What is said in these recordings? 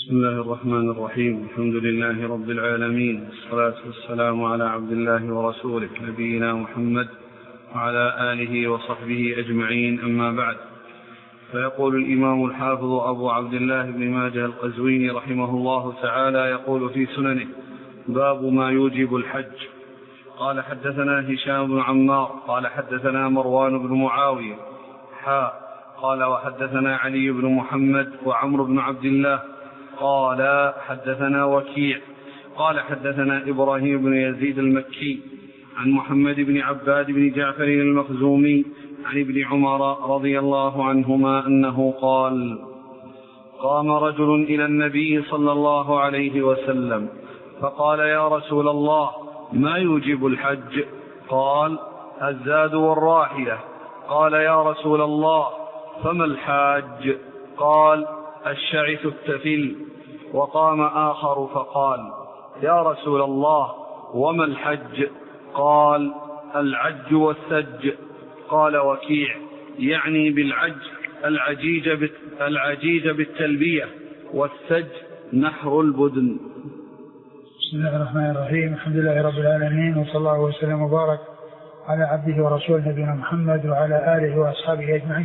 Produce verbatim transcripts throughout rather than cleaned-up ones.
بسم الله الرحمن الرحيم. الحمد لله رب العالمين، والصلاة والسلام على عبد الله ورسوله نبينا محمد وعلى آله وصحبه أجمعين، أما بعد. فيقول الإمام الحافظ أبو عبد الله بن ماجه القزويني رحمه الله تعالى يقول في سننه: باب ما يوجب الحج. قال: حدثنا هشام بن عمار قال حدثنا مروان بن معاوية حاء قال وحدثنا علي بن محمد وعمرو بن عبد الله قال حدثنا وكيع قال حدثنا إبراهيم بن يزيد المكي عن محمد بن عباد بن جعفر المخزومي عن ابن عمر رضي الله عنهما أنه قال: قام رجل إلى النبي صلى الله عليه وسلم فقال: يا رسول الله، ما يوجب الحج؟ قال: الزاد والراحلة. قال: يا رسول الله، فما الحاج؟ قال: الشعث التفل. وقام آخر فقال: يا رسول الله، وما الحج؟ قال: العج والسج. قال وكيع: يعني بالعج العجيج, العجيج بالتلبية، والسج نحر البدن. بسم الله الرحمن الرحيم. الحمد لله رب العالمين، وصلى الله وسلم وبارك على عبده ورسوله نبينا محمد وعلى آله وأصحابه أجمعين.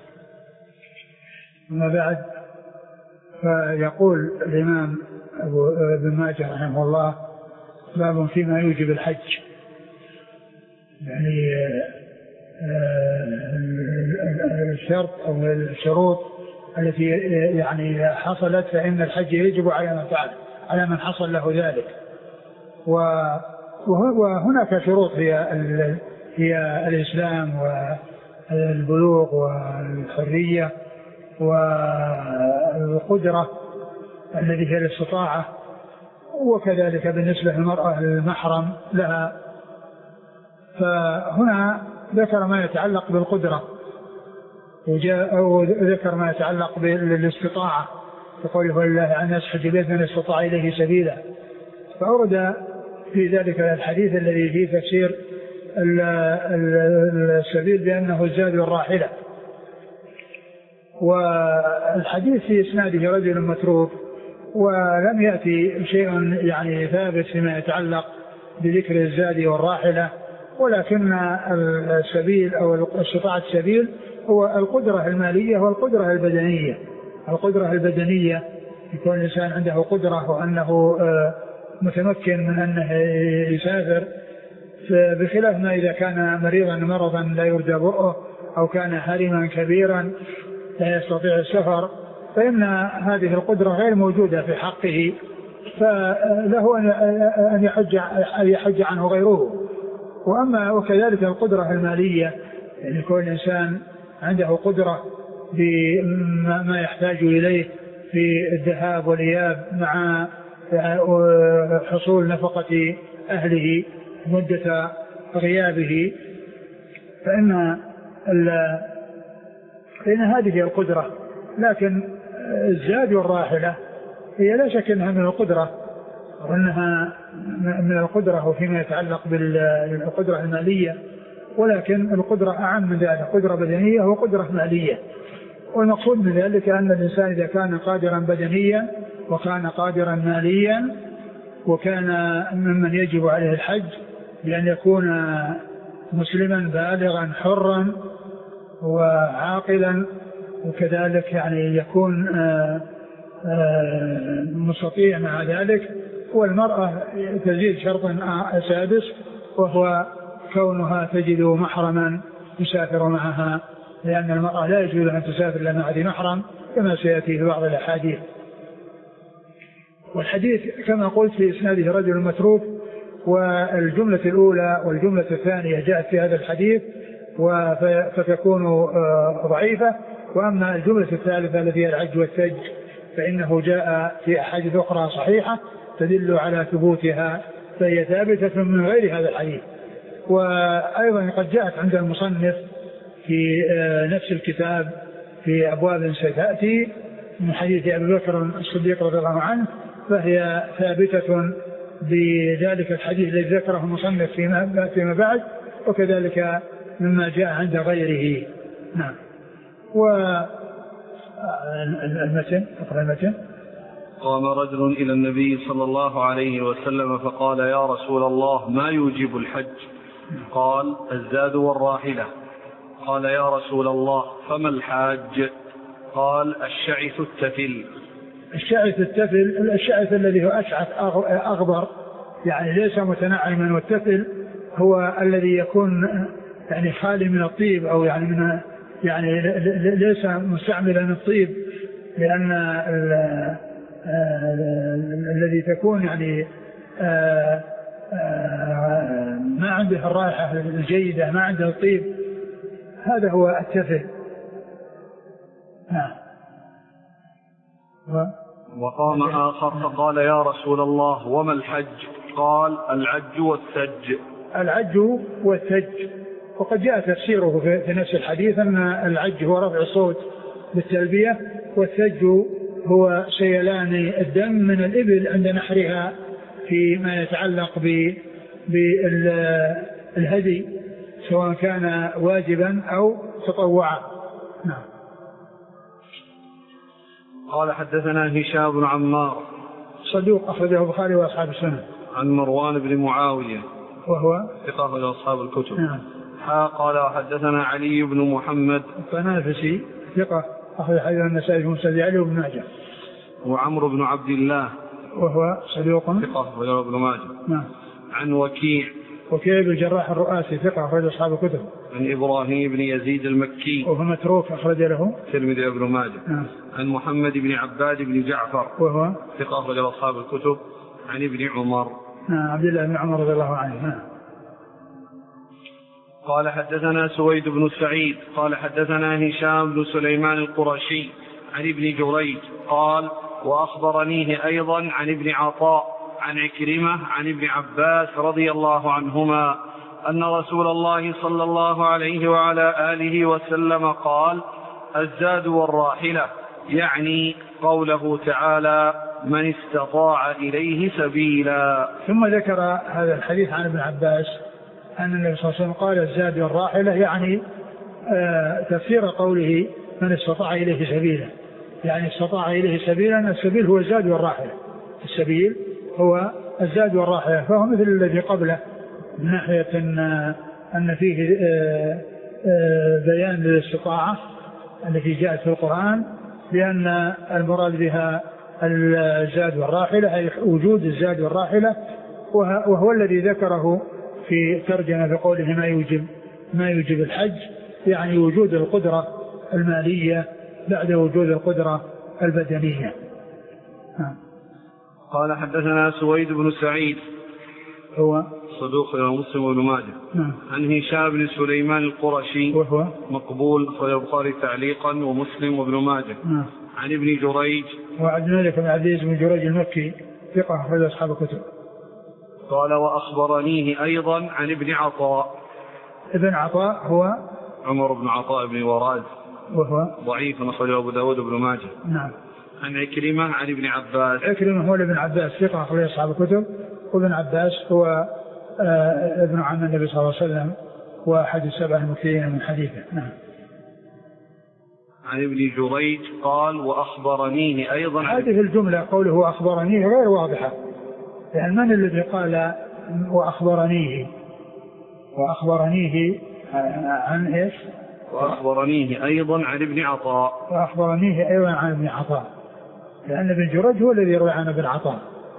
أما بعد، فيقول الإمام ابن ماجه رحمه الله: باب فيما يوجب الحج، يعني الشرط أو الشروط التي يعني حصلت فإن الحج يجب على من فعل، على من حصل له ذلك. وهناك شروط هي هي الإسلام والبلوغ والحرية والقدرة الذي هي الاستطاعة، وكذلك بالنسبة للمرأة المحرم لها. فهنا ذكر ما يتعلق بالقدرة أو ذكر ما يتعلق بالاستطاعة، يقول: ولله عن يسحج بيت من استطاع إليه سبيلا. فأورد في ذلك الحديث الذي فيه تفسير السبيل بأنه الزاد والراحلة. والحديث في إسناده رجل متروك، ولم يأتي شيء يعني ثابت فيما يتعلق بذكر الزاد والراحلة، ولكن السبيل أو استطاعة السبيل هو القدرة المالية والقدرة البدنية. القدرة البدنية يكون الإنسان عنده قدرة وأنه متمكن من أنه يسافر، بخلاف ما إذا كان مريضا مرضا لا يرجى برؤه، أو كان حريما كبيرا لا يستطيع السفر، فإن هذه القدرة غير موجودة في حقه، فله أن يحج, أن يحج عنه غيره. وأما وكذلك القدرة المالية، يعني يكون الإنسان عنده قدرة بما يحتاج إليه في الذهاب والإياب مع حصول نفقة أهله مدة غيابه، فإن فإن هذه القدرة. لكن الزاد والراحلة هي لا شك أنها من القدرة، وأنها من القدرة وفيما يتعلق بالقدرة المالية، ولكن القدرة أعم من ذلك، قدرة بدنية وقدرة مالية. والمقصود من ذلك أن الإنسان إذا كان قادرا بدنيا وكان قادرا ماليا وكان ممن يجب عليه الحج، بأن يكون مسلما بالغا حرا وعاقلا، وكذلك يعني يكون مستطيع مع ذلك. والمرأة تزيد شرطا سادس، وهو كونها تجد محرما يسافر معها، لأن المرأة لا يجوز أن تسافر إلا مع ذي محرم، كما سيأتي في بعض الأحاديث. والحديث كما قلت في إسناده رجل متروك، والجملة الأولى والجملة الثانية جاءت في هذا الحديث فتكون ضعيفة. وأما الجملة الثالثة التي هي العج والسج فإنه جاء في أحاديث أخرى صحيحة تدل على ثبوتها، فهي ثابتة من غير هذا الحديث. وأيضا قد جاءت عند المصنف في نفس الكتاب في أبواب ستأتي من حديث أبي بكر الصديق رضي الله عنه، فهي ثابتة بذلك الحديث الذي ذكره المصنف فيما بعد، وكذلك مما جاء عند غيره. نعم. والمتن أقرأ المتن. قام رجل إلى النبي صلى الله عليه وسلم فقال يا رسول الله ما يوجب الحج؟ قال الزاد والراحلة. قال يا رسول الله فما الحاج؟ قال الشعث التفل. الشعث التفل الشعث الذي هو أشعث أغبر يعني ليس متنعما، والتفل هو الذي يكون يعني خالي من الطيب أو يعني من يعني ليس مستعملا الطيب، لأن الذي تكون يعني ما عنده الرائحة الجيدة، ما عنده الطيب، هذا هو التفل. نعم. وقام آخر فقال يا رسول الله وما الحج؟ قال العج والثج. العج والثج، وقد جاء تفسيره في نفس الحديث أن العج هو رفع الصوت بالتلبية، والثج هو سيلان الدم من الإبل عند نحرها فيما يتعلق بالهدي سواء كان واجبا أو تطوعا. نعم. قال حدثنا هشام بن عمار صدوق أخرجه البخاري وأصحاب السنن. عن مروان بن معاوية وهو ثقة أخرج أصحاب الكتب. نعم. قال حدثنا علي بن محمد الطنافسي ثقة أخرج حديث النسائي في مسند علي بن ماجه. وعمرو بن عبد الله وهو صدوق ثقة أخرج ابن ماجه. نعم. عن وكيع وكيع بن الجراح الرؤاسي ثقة أخرج أصحاب الكتب. عن إبراهيم بن يزيد المكي وهو متروك أخرج له الترمذي وابن ماجه. نعم. عن محمد بن عباد بن جعفر وهو ثقة أخرج أصحاب الكتب. عن ابن عمر نعم عبد الله بن عمر رضي الله عنه. نعم. قال حدثنا سويد بن سعيد قال حدثنا هشام بن سليمان القرشي عن ابن جريج قال وأخبرنيه أيضا عن ابن عطاء عن عكرمة عن ابن عباس رضي الله عنهما أن رسول الله صلى الله عليه وعلى آله وسلم قال الزاد والراحلة، يعني قوله تعالى من استطاع إليه سبيلا. ثم ذكر هذا الحديث عن ابن عباس أن النبي صلى الله عليه وسلم قال الزاد والراحلة، يعني آه تفسير قوله من استطاع إليه سبيلا، يعني استطاع إليه سبيلا، السبيل هو الزاد والراحلة، السبيل هو الزاد والراحلة، فهو مثل الذي قبله من ناحية أن, أن فيه آه آه بيان للاستطاعة التي جاءت في القرآن، لأن المراد بها الزاد والراحلة أي وجود الزاد والراحلة، وهو الذي ذكره في ترجمة بقوله ما يوجب ما يوجب الحج، يعني وجود القدرة المالية بعد وجود القدرة البدنية. قال حدثنا سويد بن سعيد هو صدوق مسلم وابن ماجه. عن هشام بن سليمان القرشي وهو مقبول أخرج البخاري تعليقا ومسلم وابن ماجه. عن ابن جريج وعبد الملك بن عبد العزيز بن جريج المكي ثقة أخرج أصحاب الكتب. قال وأخبرنيه أيضا عن ابن عطاء. ابن عطاء هو عمر بن عطاء بن وراز وهو ضعيف أخرجه أبو داود وابن ماجه. نعم. عن عكرمة عن ابن عباس. عكرمة هو ابن عباس ثقة أخرج أصحاب الكتب، وابن عباس هو آه ابن عم النبي صلى الله عليه وسلم وأحد السبع المكثرين من حديثه. نعم. عن ابن جريج قال وأخبرنيه أيضا. هذه الجملة قوله أخبرنيه غير واضحة، يعني من الذي قال وأخبرنيه وأخبرنيه عن إيش؟ وأخبرنيه أيضا عن ابن عطاء. وأخبرنيه أيضا عن ابن عطاء، لأن ابن جريج هو الذي يروي عن ابن عطاء.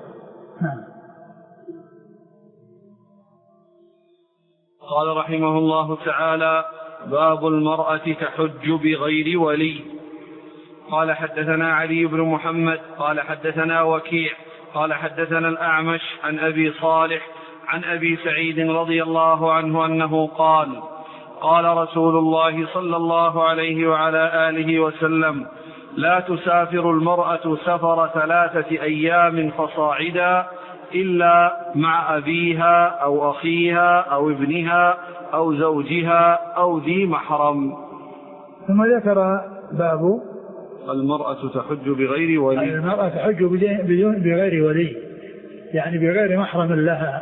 قال رحمه الله تعالى باب المرأة تحج بغير ولي. قال حدثنا علي بن محمد قال حدثنا وكيع قال حدثنا الأعمش عن أبي صالح عن أبي سعيد رضي الله عنه أنه قال قال رسول الله صلى الله عليه وعلى آله وسلم لا تسافر المرأة سفر ثلاثة أيام فصاعدا إلا مع أبيها أو أخيها أو ابنها أو زوجها أو ذي محرم. ثم ذكر باب المرأة تحج بغير ولي. المرأة تحج بغير ولي، يعني بغير محرم لها،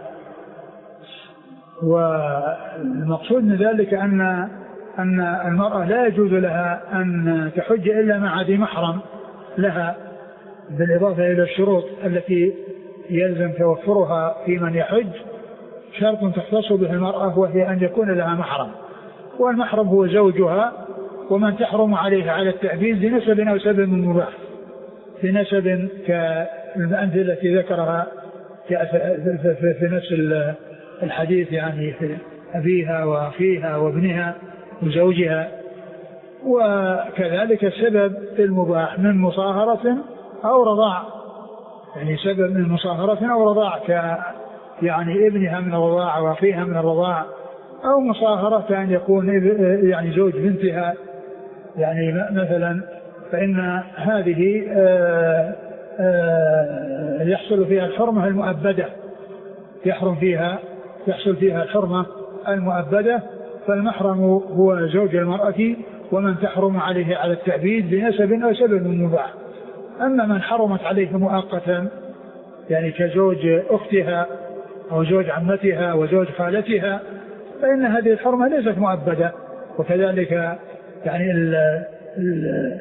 والمقصود من ذلك أن أن المرأة لا يجوز لها أن تحج إلا مع ذي محرم لها، بالإضافة إلى الشروط التي يلزم توفرها في من يحج شرط تختص به المرأة، وهي أن يكون لها محرم، والمحرم هو زوجها ومن تحرم عليه على التعبيد بنسب أو سبب مباح، بنسب كالأمثلة التي ذكرها في نفس الحديث، يعني في أبيها وأخيها وابنها وزوجها. وكذلك السبب المباح من مصاهرة أو رضاع، يعني سبب من مصاهرة أو رضاع ك يعني ابنها من الرضاع وأخيها من الرضاع، أو مصاهرة أن يكون يعني زوج بنتها، يعني مثلا، فإن هذه آآ آآ يحصل فيها الحرمة المؤبدة، يحرم فيها يحصل فيها الحرمة المؤبدة. فالمحرم هو زوج المرأة ومن تحرم عليه على التعبيد بنسب أو سبب مباح. أما من حرمت عليه مؤقتا، يعني كزوج أختها أو زوج عمتها وزوج خالتها، فإن هذه الحرمة ليست مؤبدة. وكذلك يعني ال ال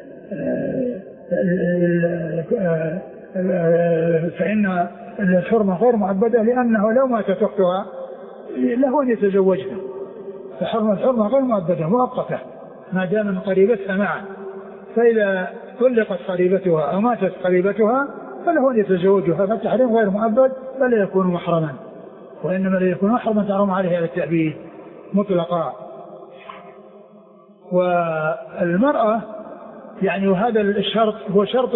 فإن الحرمة غير مؤبدة، لأنه لو ماتت أختها له أن يتزوجها، فحرمة الحرمة غير مؤبدة مؤقتة ما دام من قريبتها معا. فإذا طلقت قريبتها أو ماتت قريبتها فله أن يتزوجها، فالتحريم غير مؤبد بل يكون محرما، وإنما لا يكون محرما تحرم عليه على التعبيد مطلقا. والمرأة يعني وهذا الشرط هو شرط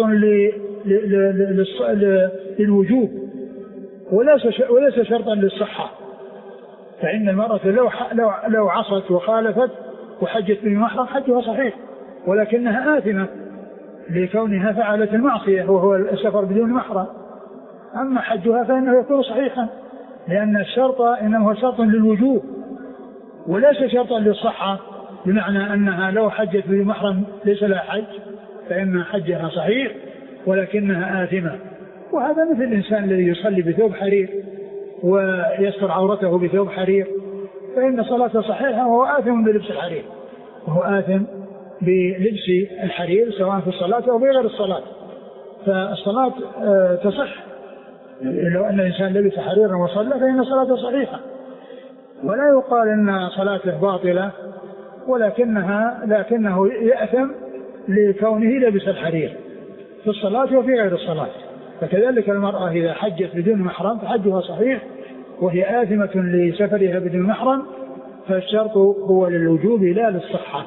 للوجوب وليس شرطا للصحة، فإن المرأة لو لو لو عصت وخالفت وحجت بمحرم حجها صحيح، ولكنها آثمة لكونها فعلت المعصية وهو السفر بدون محرم. أما حجها فإنه يكون صحيحا، لأن الشرط إنما هو شرط للوجوب وليس شرطا للصحة، بمعنى أنها لو حجت بمحرم ليس لها حج، فإن حجها صحيح ولكنها آثمة. وهذا مثل الإنسان الذي يصلي بثوب حرير ويستر عورته بثوب حرير، فإن صلاته صحيحة وهو آثم بلبس الحرير، وهو آثم بلبس الحرير سواء في الصلاة أو بغير الصلاة. فالصلاة تصح لو أن الإنسان لبس حريرا وصلى فإن صلاته صحيحة، ولا يقال أن صلاته باطلة، ولكنها لكنه يأثم لكونه لبس الحرير في الصلاة وفي غير الصلاة. فكذلك المرأة إذا حجت بدون محرم فحجها صحيح وهي آثمة لسفرها بدون محرم، فالشرط هو للوجوب لا للصحة.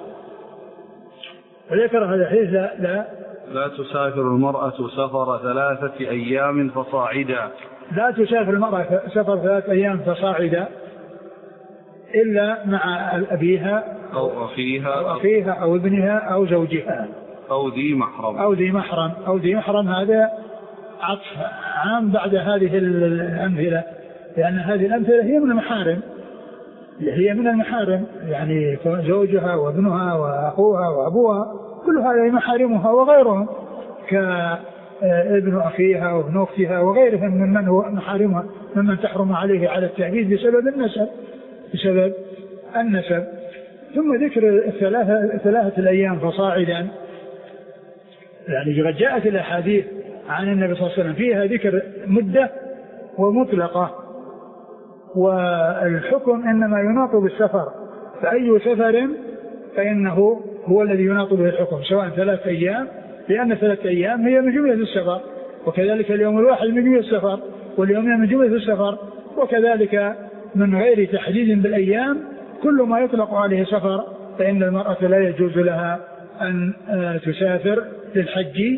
وذكر هذا الحديث لا, لا لا تسافر المرأة سفر ثلاثة أيام فصاعدا لا تسافر المرأة سفر ثلاثة أيام فصاعدا إلا مع أبيها أو أخيها أو أخيها أو ابنها أو زوجها أو ذي محرم أو ذي محرم أو ذي محرم هذا عطف عام بعد هذه الأمثلة، لأن هذه الأمثلة هي من المحارم، هي من المحارم، يعني زوجها وابنها وأخوها وأبوها كل هذه محارمها، وغيرهم كابن أخيها وابن أختها وغيرهم ممن هو محارمها ممن تحرم عليه على التعبيد بسبب النسب بسبب النسب. ثم ذكر الثلاثة ثلاثة الأيام فصاعدا، يعني قد جاءت الأحاديث عن النبي صلى الله عليه وسلم فيها ذكر مدة ومطلقة، والحكم إنما يناط بالسفر، فأي سفر فإنه هو الذي يناط به الحكم، سواء ثلاث أيام، لأن ثلاث أيام هي من جملة السفر، وكذلك اليوم الواحد من جملة السفر، واليومين من جملة السفر، وكذلك من غير تحديد بالأيام كل ما يطلق عليه سفر، فإن المرأة لا يجوز لها أن تسافر للحج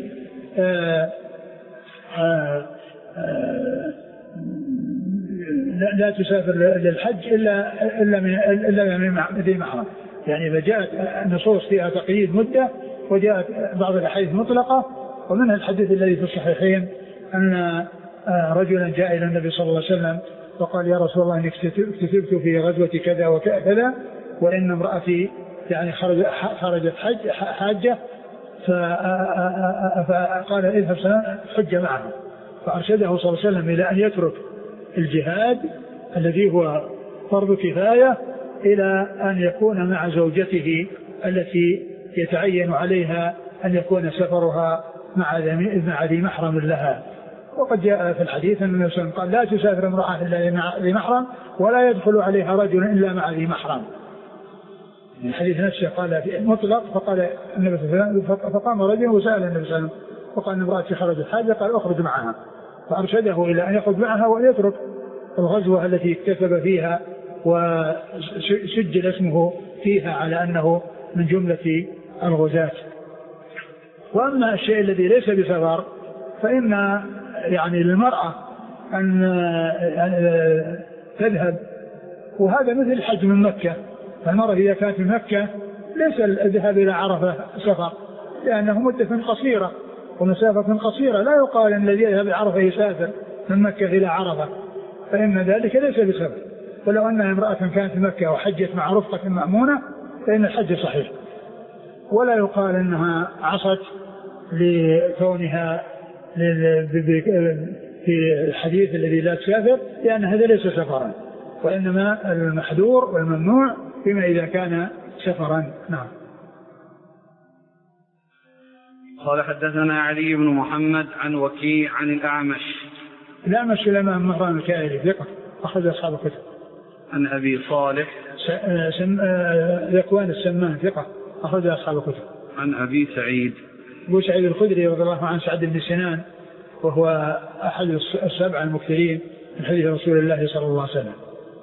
لا تسافر للحج إلا إلا من إلا من ذي محرم. يعني إذا جاءت النصوص فيها تقييد مدة، وجاءت بعض الأحاديث مطلقة، ومنها الحديث الذي في الصحيحين أن رجلا جاء إلى النبي صلى الله عليه وسلم وقال يا رسول الله إني اكتسبت في غزوة كذا وكذا، وإن امرأتي يعني خرجت حج حاجة، فقال اذهب حج معه، فأرشده صلى الله عليه وسلم إلى أن يترك الجهاد الذي هو فرض كفاية إلى أن يكون مع زوجته التي يتعين عليها أن يكون سفرها مع ذي محرم لها. وقد جاء في الحديث أن النبي صلى الله عليه وسلم قال لا تسافر امرأة إلا مع ذي محرم ولا يدخل عليها رجل إلا مع ذي محرم. الحديث نفسه قال في مطلق، فقال النبي صلى الله عليه وسلم فقام رجل وسأل النبي صلى الله عليه وسلم وقال امرأتي خرجت حاجة، قال اخرج معها، فأرشده إلى أن يخرج معها ويترك الغزوة التي اكتسب فيها وسجل اسمه فيها على أنه من جملة الغزاة. وأما الشيء الذي ليس بسفر فإن يعني للمرأة أن تذهب، وهذا مثل الحج من مكة. فالمرأة إذا كانت من مكة ليس الذهاب إلى عرفة سفر، لأنه مدة قصيرة ومسافة قصيرة، لا يقال أن الذي يذهب إلى عرفة يسافر من مكة إلى عرفة، فإن ذلك ليس بسفر. ولو أنها امرأة كانت في مكة وحجت مع رفقة مأمونة فإن الحج صحيح، ولا يقال أنها عصت لكونها في الحديث الذي لا تسافر، لأن هذا ليس سفرا، وإنما المحذور والممنوع بما إذا كان سفرا. نعم. قال حدثنا علي بن محمد عن وكيع عن الأعمش. الأعمش سليمان مهران الكائلي ثقة أخرج أصحاب الكتب. عن أبي صالح ذكوان السمان ثقة أخرج أصحاب الكتب. عن أبي سعيد أبو سعيد الخدري رضي الله عنه سعد بن سنان، وهو أحد السبع المكثرين من حديث رسول الله صلى الله عليه وسلم.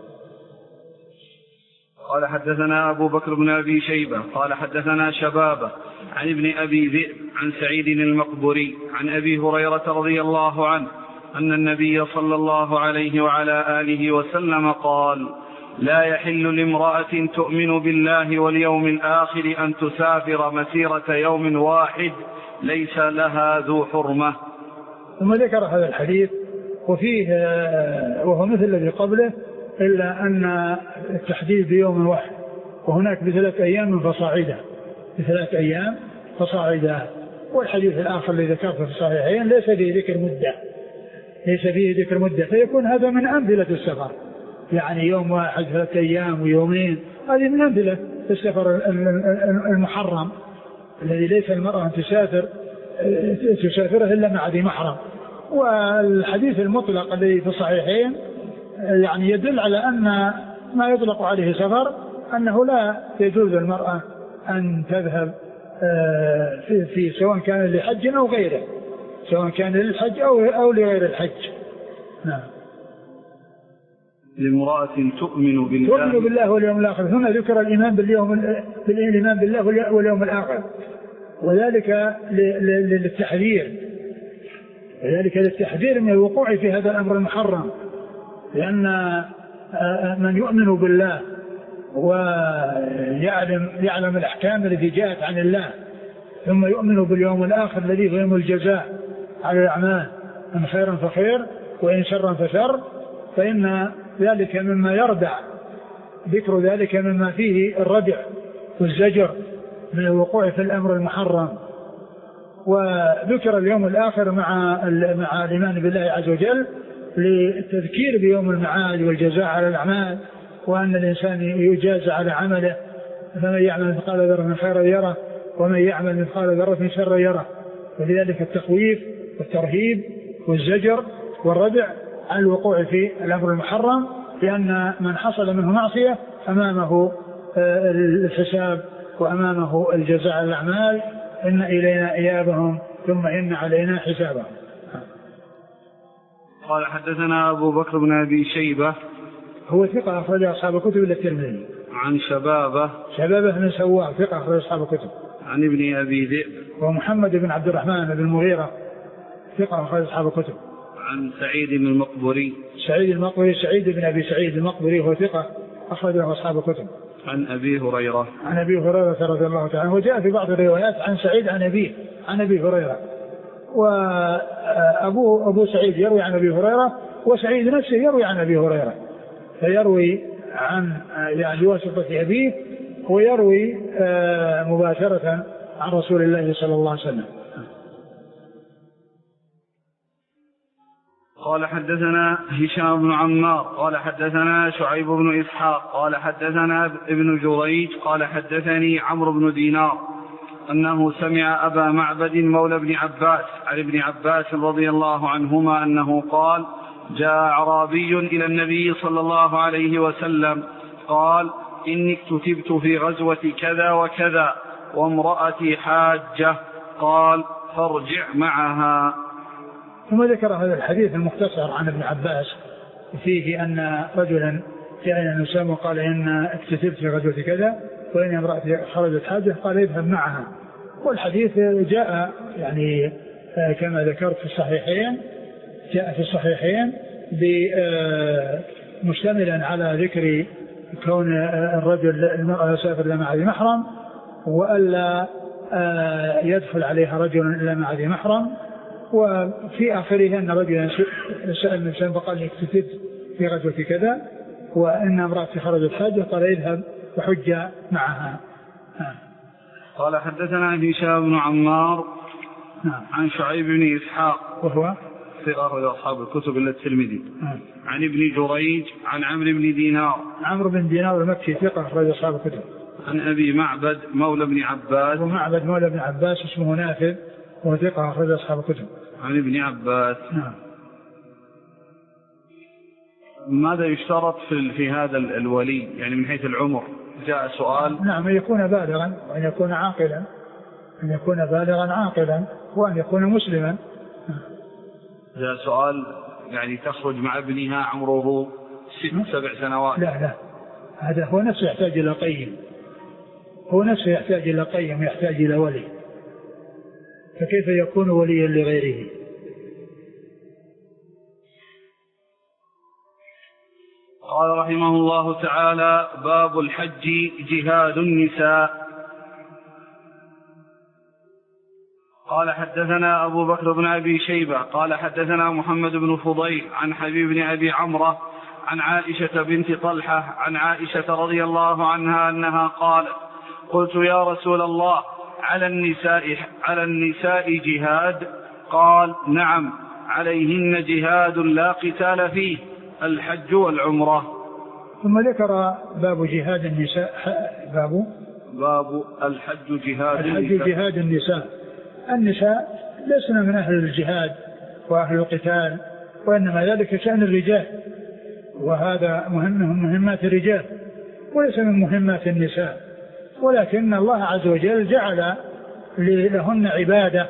قال حدثنا أبو بكر بن أبي شيبة قال حدثنا شبابة عن ابن أبي ذئب عن سعيد المقبري عن أبي هريرة رضي الله عنه أن النبي صلى الله عليه وعلى آله وسلم قال: لا يحل لامرأة تؤمن بالله واليوم الآخر أن تسافر مسيرة يوم واحد ليس لها ذو حرمة. ثم ذكر هذا الحديث وفيه وهو مثل الذي قبله، إلا أن التحديد بيوم واحد، وهناك بثلاث أيام فصاعدا، بثلاث أيام فصاعدا. والحديث الآخر الذي ذكرته في الصحيحين ليس فيه ذكر مدة، ليس فيه ذكر مدة، فيكون هذا من أمثلة السفر، يعني يوم واحد ثلاث أيام ويومين، هذه من أمثلة السفر المحرم الذي ليس المرأة أن تسافر تسافره إلا مع ذي محرم. والحديث المطلق الذي في الصحيحين يعني يدل على أن ما يطلق عليه سفر أنه لا يجوز المرأة أن تذهب في, في سواء كان لحج أو غيره، سواء كان للحج أو, أو لغير الحج. نعم. لامرأة تؤمن بالله تؤمن بالله واليوم الآخر. هنا ذكر الإيمان باليوم بالإيمان بالله واليوم الآخر، وذلك للتحذير، وذلك للتحذير من الوقوع في هذا الأمر المحرم، لأن من يؤمن بالله ويعلم يعلم الأحكام التي جاءت عن الله، ثم يؤمن باليوم الآخر الذي هو يوم الجزاء على الأعمال، إن خيرا فخير وإن شرا فشر، فإن ذلك مما يردع، ذكر ذلك مما فيه الردع والزجر من الوقوع في الأمر المحرم. وذكر اليوم الآخر مع مع الإيمان بالله عز وجل للتذكير بيوم المعاد والجزاء على الأعمال، وأن الإنسان يجازى على عمله، فمن يعمل مثقال ذرة خيرا يره ومن يعمل مثقال ذرة شرا يره. ولذلك التخويف والترهيب والزجر والردع عن الوقوع في الأمر المحرم، لأن من حصل منه معصية أمامه الحساب وأمامه الجزاء على الأعمال. إن إلينا إيابهم ثم إن علينا حسابهم. قال حدثنا أبو بكر بن أبي شيبة هو ثقة أخرج أصحاب الكتب إلا الترمذي. عن شبابة شبابة بن سواء ثقة أخرج أصحاب الكتب. عن ابن أبي ذئب ومحمد بن عبد الرحمن بن المغيرة ثقة أخرج أصحاب الكتب. عن سعيد بن المقبري سعيد المقبري سعيد بن أبي سعيد المقبري هو ثقة أخرج أصحاب الكتب. عن أبي هريرة عن أبي هريرة رضي الله تعالى عنه. وجاء في بعض الروايات عن سعيد عن أبيه عن أبي هريرة، وأبو أبو سعيد يروي عن أبي هريرة، وسعيد نفسه يروي عن أبي هريرة، فيروي عن يعني بواسطة أبيه ويروي مباشرة عن رسول الله صلى الله عليه وسلم. قال حدثنا هشام بن عمار قال حدثنا شعيب بن إسحاق قال حدثنا ابن جريج قال حدثني عمرو بن دينار أنه سمع أبا معبد مولى ابن عباس عن ابن عباس رضي الله عنهما أنه قال: جاء أعرابي إلى النبي صلى الله عليه وسلم قال: إني اكتتبت في غزوة كذا وكذا وامرأتي حاجة. قال: فارجع معها. ثم ذكر هذا الحديث المختصر عن ابن عباس فيه أن رجلا جاء إلى النبي وقال: إن اكتتبت في غزوة كذا وإن امرأتي خرجت حاجة، قال: اذهب معها. والحديث جاء يعني كما ذكرت في الصحيحين، جاء في الصحيحين مشتملا على ذكر كون الرجل المرأة يسافر إلى مع ذي محرم، وألا يدخل عليها رجل إلا مع ذي محرم. وفي آخره أن رجلا سأل النبي صلى الله عليه وسلم فقال: اكتتبت في غزوة كذا وإن امرأتي خرجت حاجة، قال: اذهب وحج معها. قال: حدثنا هشام بن عمار نعم. عن شعيب بن إسحاق وهو ثقة أصحاب الكتب إلا الترمذي. عن ابن جريج عن عمرو بن دينار عمرو بن دينار المكي ثقة أخرج أصحاب الكتب. عن أبي معبد مولى ابن عباس أبو معبد مولى ابن عباس اسمه نافذ وثقة أخرج أصحاب الكتب. عن ابن عباس. نعم. ماذا يشترط في, في هذا الولي يعني من حيث العمر؟ جاء سؤال. نعم، أن يكون بالغا وأن يكون عاقلا، أن يكون بالغا عاقلا وأن يكون مسلما. جاء سؤال يعني تخرج مع ابنها عمره ست سبع سنوات. لا لا، هذا هو نفسه يحتاج إلى قيم، هو نفسه يحتاج إلى قيم، يحتاج إلى ولي، فكيف يكون وليا لغيره؟ قال رحمه الله تعالى: باب الحج جهاد النساء. قال: حدثنا أبو بكر بن أبي شيبة قال حدثنا محمد بن فضيل عن حبيب بن أبي عمرة عن عائشة بنت طلحة عن عائشة رضي الله عنها أنها قالت: قلت يا رسول الله على النساء, على النساء جهاد؟ قال: نعم، عليهن جهاد لا قتال فيه، الحج والعمرة. ثم ذكر باب جهاد النساء. باب باب الحج جهاد الحج النساء. جهاد النساء. النساء لسنا من أهل الجهاد وأهل القتال، وإنما ذلك شأن الرجال، وهذا مهم مهمات الرجال وليس من مهمات النساء، ولكن الله عز وجل جعل لهن عبادة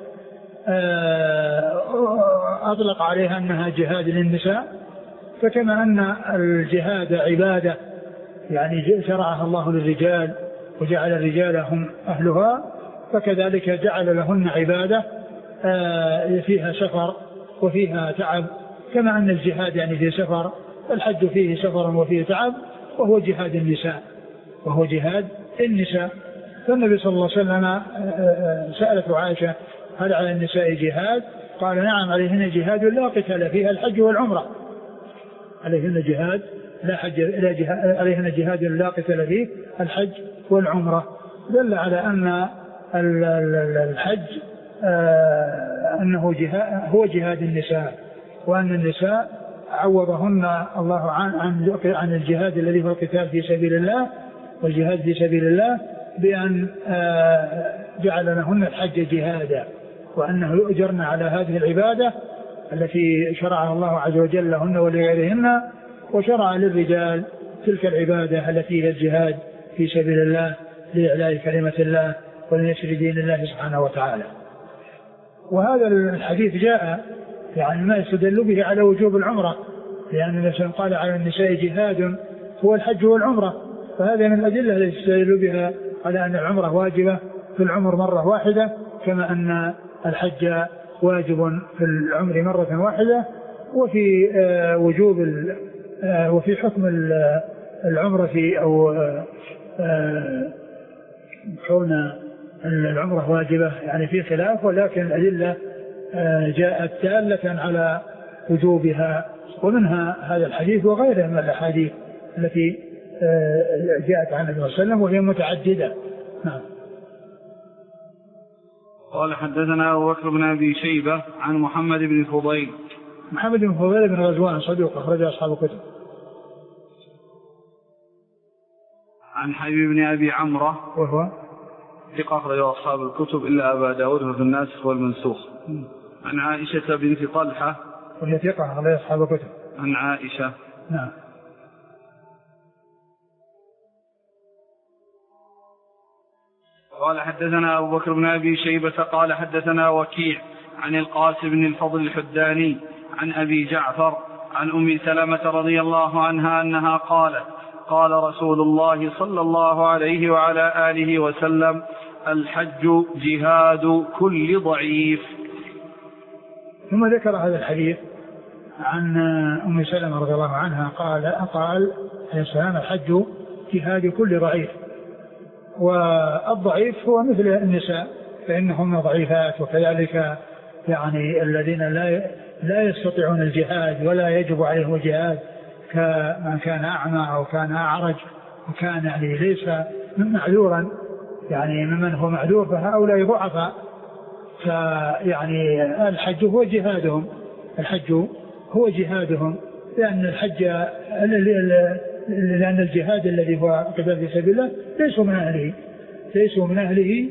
أطلق عليها أنها جهاد للنساء، فكما أن الجهاد عبادة يعني شرعها الله للرجال وجعل الرجال هم أهلها، فكذلك جعل لهن عبادة فيها سفر وفيها تعب، كما أن الجهاد يعني في سفر، الحج فيه سفر وفيه تعب، وهو جهاد النساء وهو جهاد النساء. فالنبي صلى الله عليه وسلم سألته عائشة: هل على النساء جهاد؟ قال: نعم، عليهن جهاد لا قتال فيها، الحج والعمرة. عليهن جهاد لا حج لا جهاد عليهن جهاد لا قتال فيه، الحج والعمرة. دل على أن الحج أنه جهاد هو جهاد النساء، وأن النساء عوضهن الله عن عن الجهاد الذي هو القتال في سبيل الله والجهاد في سبيل الله بأن جعل لهن الحج جهادا، وأنه يؤجرن على هذه العبادة التي شرعها الله عز وجل لهن ولغيرهن، وشرع للرجال تلك العبادة التي هي الجهاد في سبيل الله لإعلاء كلمة الله ولنشر دين الله سبحانه وتعالى. وهذا الحديث جاء يعني ما يستدل به على وجوب العمرة، لأن النبي قال: على النساء جهاد هو الحج والعمرة، فهذا من الأدلة التي يستدل بها على أن العمرة واجبة في العمر مرة واحدة، كما أن الحج واجب في العمر مرة واحدة. وفي وجوب وفي حكم العمرة أو كون العمرة واجبة يعني في خلاف، ولكن الأدلة جاءت دالة على وجوبها، ومنها هذا الحديث وغيره من الأحاديث التي جاءت عن النبي صلى الله عليه وسلم وهي متعددة. نعم. قال: حدثنا أبو بكر بن أبي شيبة عن محمد بن فضيل. محمد بن فضيل بن غزوان صدوق أخرج أصحاب الكتب. عن حبيب بن أبي عمرة وهو ثقة أخرجه أصحاب الكتب إلا أبا داود وفي الناسخ والمنسوخ. عن عائشة بنت طلحة وهي ثقة أخرجها أصحاب الكتب. عن عائشة. نعم. قال حدثنا أبو بكر بن أبي شيبة قال حدثنا وكيع عن القاسم بن الفضل الحداني عن أبي جعفر عن أم سلمة رضي الله عنها أنها قالت قال رسول الله صلى الله عليه وعلى آله وسلم الحج جهاد كل ضعيف. ثم ذكر هذا الحديث عن أم سلمة رضي الله عنها قال قال عليه السلام الحج جهاد كل ضعيف. والضعيف هو مثل النساء فإنهم ضعيفات، وكذلك يعني الذين لا لا يستطيعون الجهاد ولا يجب عليهم الجهاد كمن كان أعمى أو كان أعرج وكان يعني ليس معذورا يعني ممن هو معذور، فهؤلاء ضعفاء. فيعني الحج هو جهادهم، الحج هو جهادهم لأن الحج لأن الجهاد الذي هو قتال في سبيل الله ليسوا من أهله ليسوا من أهله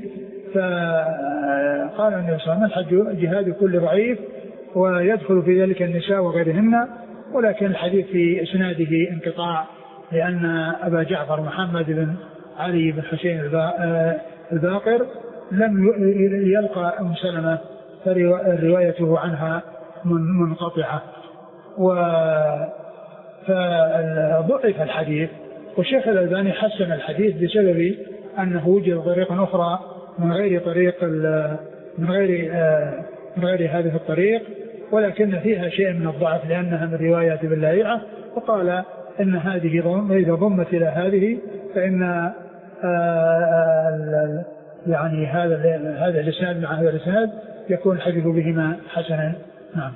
فقال النبي صلى الله عليه وسلم الحج جهاد كل ضعيف ويدخل في ذلك النساء وغيرهن. ولكن الحديث في إسناده انقطاع لأن أبا جعفر محمد بن علي بن حسين الباقر لم يلقى أم سلمة فروايته عنها منقطعة. فضعف الحديث، والشيخ الألباني حسن الحديث بسبب أنه وجد طريقة أخرى من غير طريق من غير من غير هذه الطريق، ولكن فيها شيء من الضعف لأنها من رواية ابن لهيعة، وقال إن هذه إذا ضمت إلى هذه فإن يعني هذا هذا الإسناد مع هذا الإسناد يكون الحديث بهما حسنا. نعم.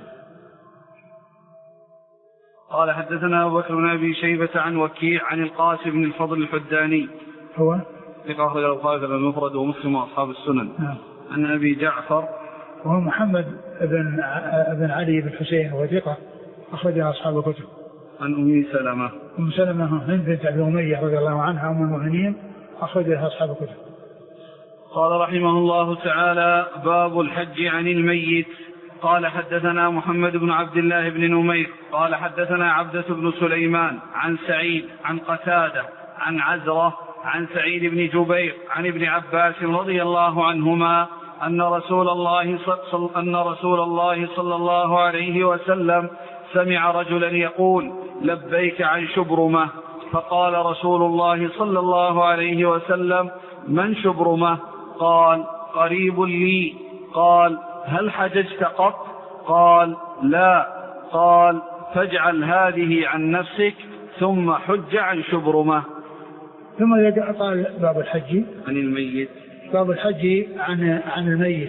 قال حدثنا أبو بكر بن أبي شيبة عن وكيع عن القاسم بن الفضل الحداني هو ثقة أخرجه البخاري المفرد ومسلم وأصحاب السنن. نعم. عن أبي جعفر وهو محمد بن بن علي بن حسين وثقة أخرجها أصحاب الكتب. عن أم سلمة أم سلمة هند بنت أبي أمية رضي الله عنها أم المؤمنين أخرجها أصحاب الكتب. قال رحمه الله تعالى باب الحج عن الميت. قال حدثنا محمد بن عبد الله بن نمير قال حدثنا عبدة بن سليمان عن سعيد عن قتادة عن عزرة عن سعيد بن جبير عن ابن عباس رضي الله عنهما أن رسول الله صل أن رسول الله صلى الله عليه وسلم سمع رجلا يقول لبيك عن شبرمة، فقال رسول الله صلى الله عليه وسلم من شبرمة؟ قال قريب لي. قال هل حججت قط؟ قال لا. قال فاجعل هذه عن نفسك ثم حج عن شبرمة. ثم قال باب الحج عن الميت. باب الحج عن عن الميت.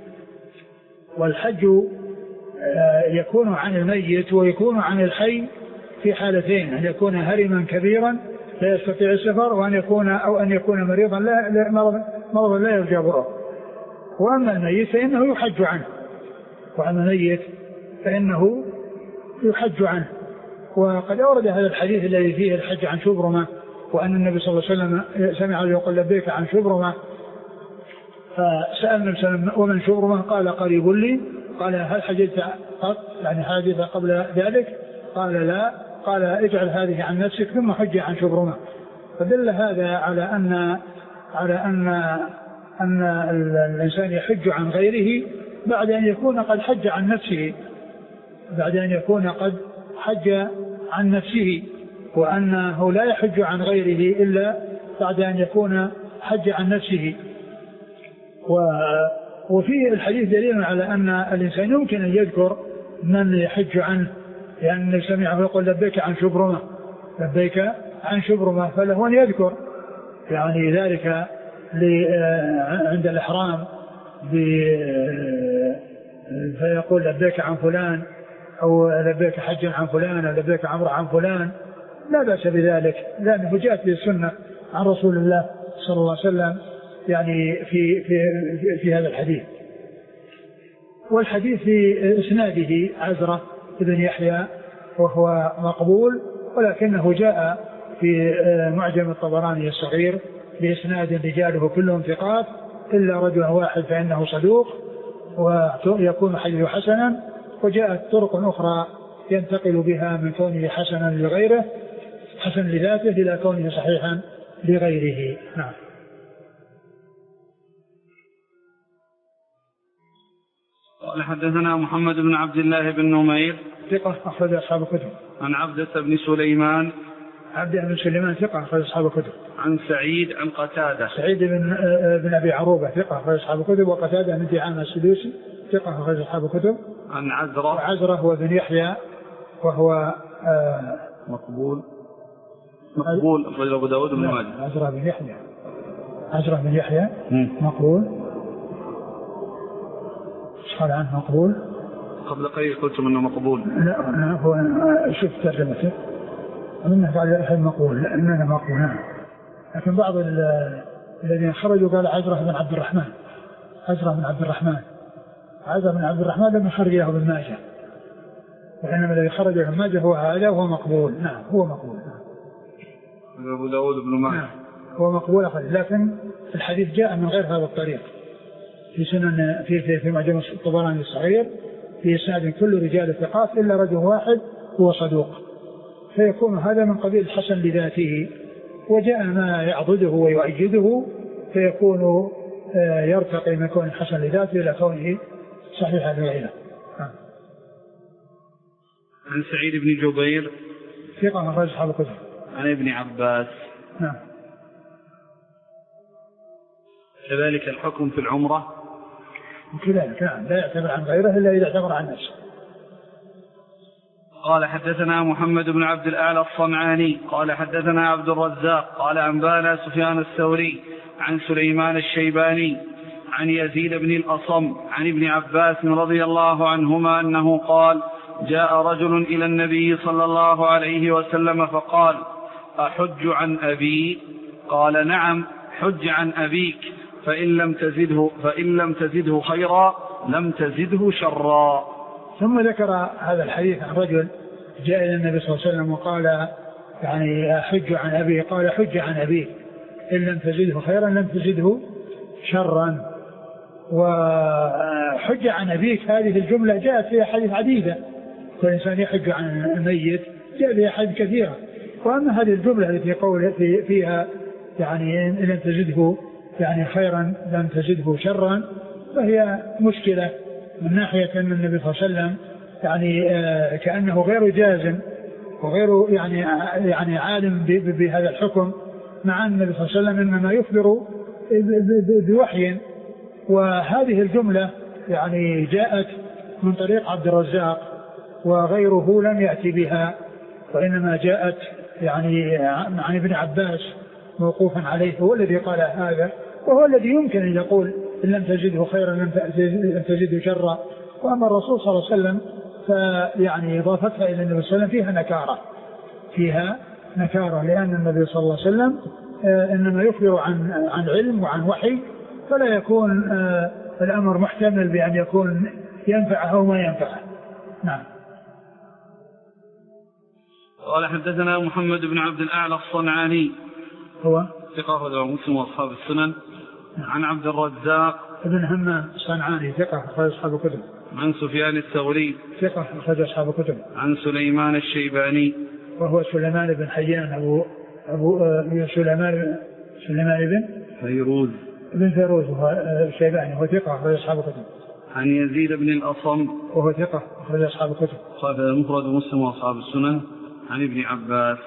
والحج يكون عن الميت ويكون عن الحي في حالتين، أن يكون هرما كبيرا لا يستطيع السفر، وأن يكون أو أن يكون مريضا لا مرضا لا يرجى برؤه. وأما الميت فإنه يحج عنه وأما الميت فإنه يحج عنه. وقد أورد هذا الحديث الذي فيه الحج عن شبرمة، وأن النبي صلى الله عليه وسلم سمع يقول لبيك عن شبرمة، فسأل النبي صلى الله عليه وسلم ومن شبرمة؟ قال قريب لي. قال هل حججت قط يعني حادثة قبل ذلك؟ قال لا. قال اجعل هذه عن نفسك ثم حج عن شبرمة. فدل هذا على أن على أن أن الإنسان يحج عن غيره بعد أن يكون قد حج عن نفسه بعد أن يكون قد حج عن نفسه وأنه لا يحج عن غيره إلا بعد أن يكون حج عن نفسه. وفي الحديث دليل على أن الإنسان يمكن أن يذكر من يحج عنه، لأن سمعه يقول لبيك عن شبرمة لبيك عن شبرمة، فله أن يذكر يعني ذلك عند الإحرام فيقول لبيك عن فلان أو لبيك حجا عن فلان أو لبيك عمرة عن فلان، لا بأس بذلك، لأنه جاءت به السنة عن رسول الله صلى الله عليه وسلم يعني في, في, في, في هذا الحديث. والحديث في إسناده عزرة بن يحيى وهو مقبول، ولكنه جاء في معجم الطبراني الصغير بإسناد رجاله كلهم ثقات، إلا رجلا واحد فإنه صدوق ويكون حديثه حسنا. وجاءت طرق أخرى ينتقل بها من كونه حسنا لغيره حسن لذاته إلى كونه صحيحا لغيره. نعم. قال حدثنا محمد بن عبد الله بن نمير ثقة أخرج أصحاب الكتب. عن عبدة بن سليمان عبد بن سليمان ثقة أخرج أصحاب الكتب. عن سعيد عن قتادة سعيد بن بن أبي عروبة ثقة أخرج أصحاب الكتب. وقتادة بن دعامة السدوسي ثقة أخرج أصحاب الكتب. عن عزرة وعزرة هو بن يحيى وهو آه مقبول مقبول أخرج أبو داود بن ماجه. عزرة بن يحيى عزرة بن يحيى مقبول قال عنه مقبول. قبل قليل قلتم انه مقبول. لا لا هو شوف ترجمته انه قال مقبول لانه مقبول. نعم. لكن بعض الذين خرجوا قال عزرة بن عبد الرحمن عزرة بن عبد الرحمن عزرة بن عبد الرحمن لم يخرج له ابن ماجه وإنما الذي خرج ابن ماجه هو هذا وهو مقبول. نعم هو مقبول. نعم. أبو داود بن ماجه نعم هو مقبول أخذ. لكن الحديث جاء من غير هذا الطريق في سنن في في, في معجم الطبراني الصغير في إسناد كل رجال الثقات إلا رجل واحد هو صدوق فيكون هذا من قبيل الحسن لذاته. وجاء ما يعضده ويؤيده فيكون يرتقي من كون الحسن لذاته إلى كونه صحيح لغيره. عن سعيد بن جبير ثقة أخرج أصحاب الكتب. عن ابن عباس. نعم. كذلك الحكم في العمرة وكذلك نعم لا يعتبر عن غيره إلا إذا اعتبر عن نفسه. قال حدثنا محمد بن عبد الأعلى الصنعاني قال حدثنا عبد الرزاق قال أنبانا سفيان الثوري عن سليمان الشيباني عن يزيد بن الأصم عن ابن عباس رضي الله عنهما أنه قال جاء رجل إلى النبي صلى الله عليه وسلم فقال أحج عن أبي؟ قال نعم حج عن أبيك فإن لم تزده, فإن لم تزده خيرا لم تزده شرا. ثم ذكر هذا الحديث عن رجل جاء إلى النبي صلى الله عليه وسلم وقال يعني حج عن أبي قال حج عن أبي إن لم تزده خيرا لم تزده شرا. وحج عن أبيك هذه الجملة جاءت فيها حديث عديدة كل إنسان يحج عن الميت جاء فيها حديث كثيرة. وأما هذه الجملة التي قول في فيها يعني إن لم تزده يعني خيرا لم تزده شرا فهي مشكلة من ناحية أن النبي صلى الله عليه وسلم يعني آه كأنه غير جازم وغير يعني يعني عالم بهذا الحكم مع أن النبي صلى الله عليه وسلم إنما يخبر بوحي. وهذه الجملة يعني جاءت من طريق عبد الرزاق وغيره لم يأتي بها وإنما جاءت يعني عن ابن عباس موقوفا عليه هو الذي قال هذا وهو الذي يمكن أن يقول إن لم تجده خيرا لم تجده شرا. وأما الرسول صلى الله عليه وسلم فيعني إضافتها إلى النبي صلى الله عليه وسلم فيها نكارة فيها نكارة لأن النبي صلى الله عليه وسلم إنما يخبر عن عن علم وعن وحي فلا يكون الأمر محتمل بأن يكون ينفعه أو ما ينفعه. نعم. قال حدثنا محمد بن عبد الأعلى الصنعاني هو ثقة أخرجه مسلم وأصحاب السنن. عن عبد الرزاق ابن همام الصنعاني ثقة أخرج أصحاب الكتب. عن سفيان الثوري ثقة أخرج أصحاب الكتب. عن سليمان الشيباني وهو سليمان بن حيان أبو أبو سليمان سليمان بن فيروز بن فيروز وهو الشيباني وهو ثقة أخرج أصحاب الكتب. عن يزيد بن الأصم وهو ثقة أخرج أصحاب الكتب. قال مفرد مسلم وأصحاب السنن. عن ابن عباس.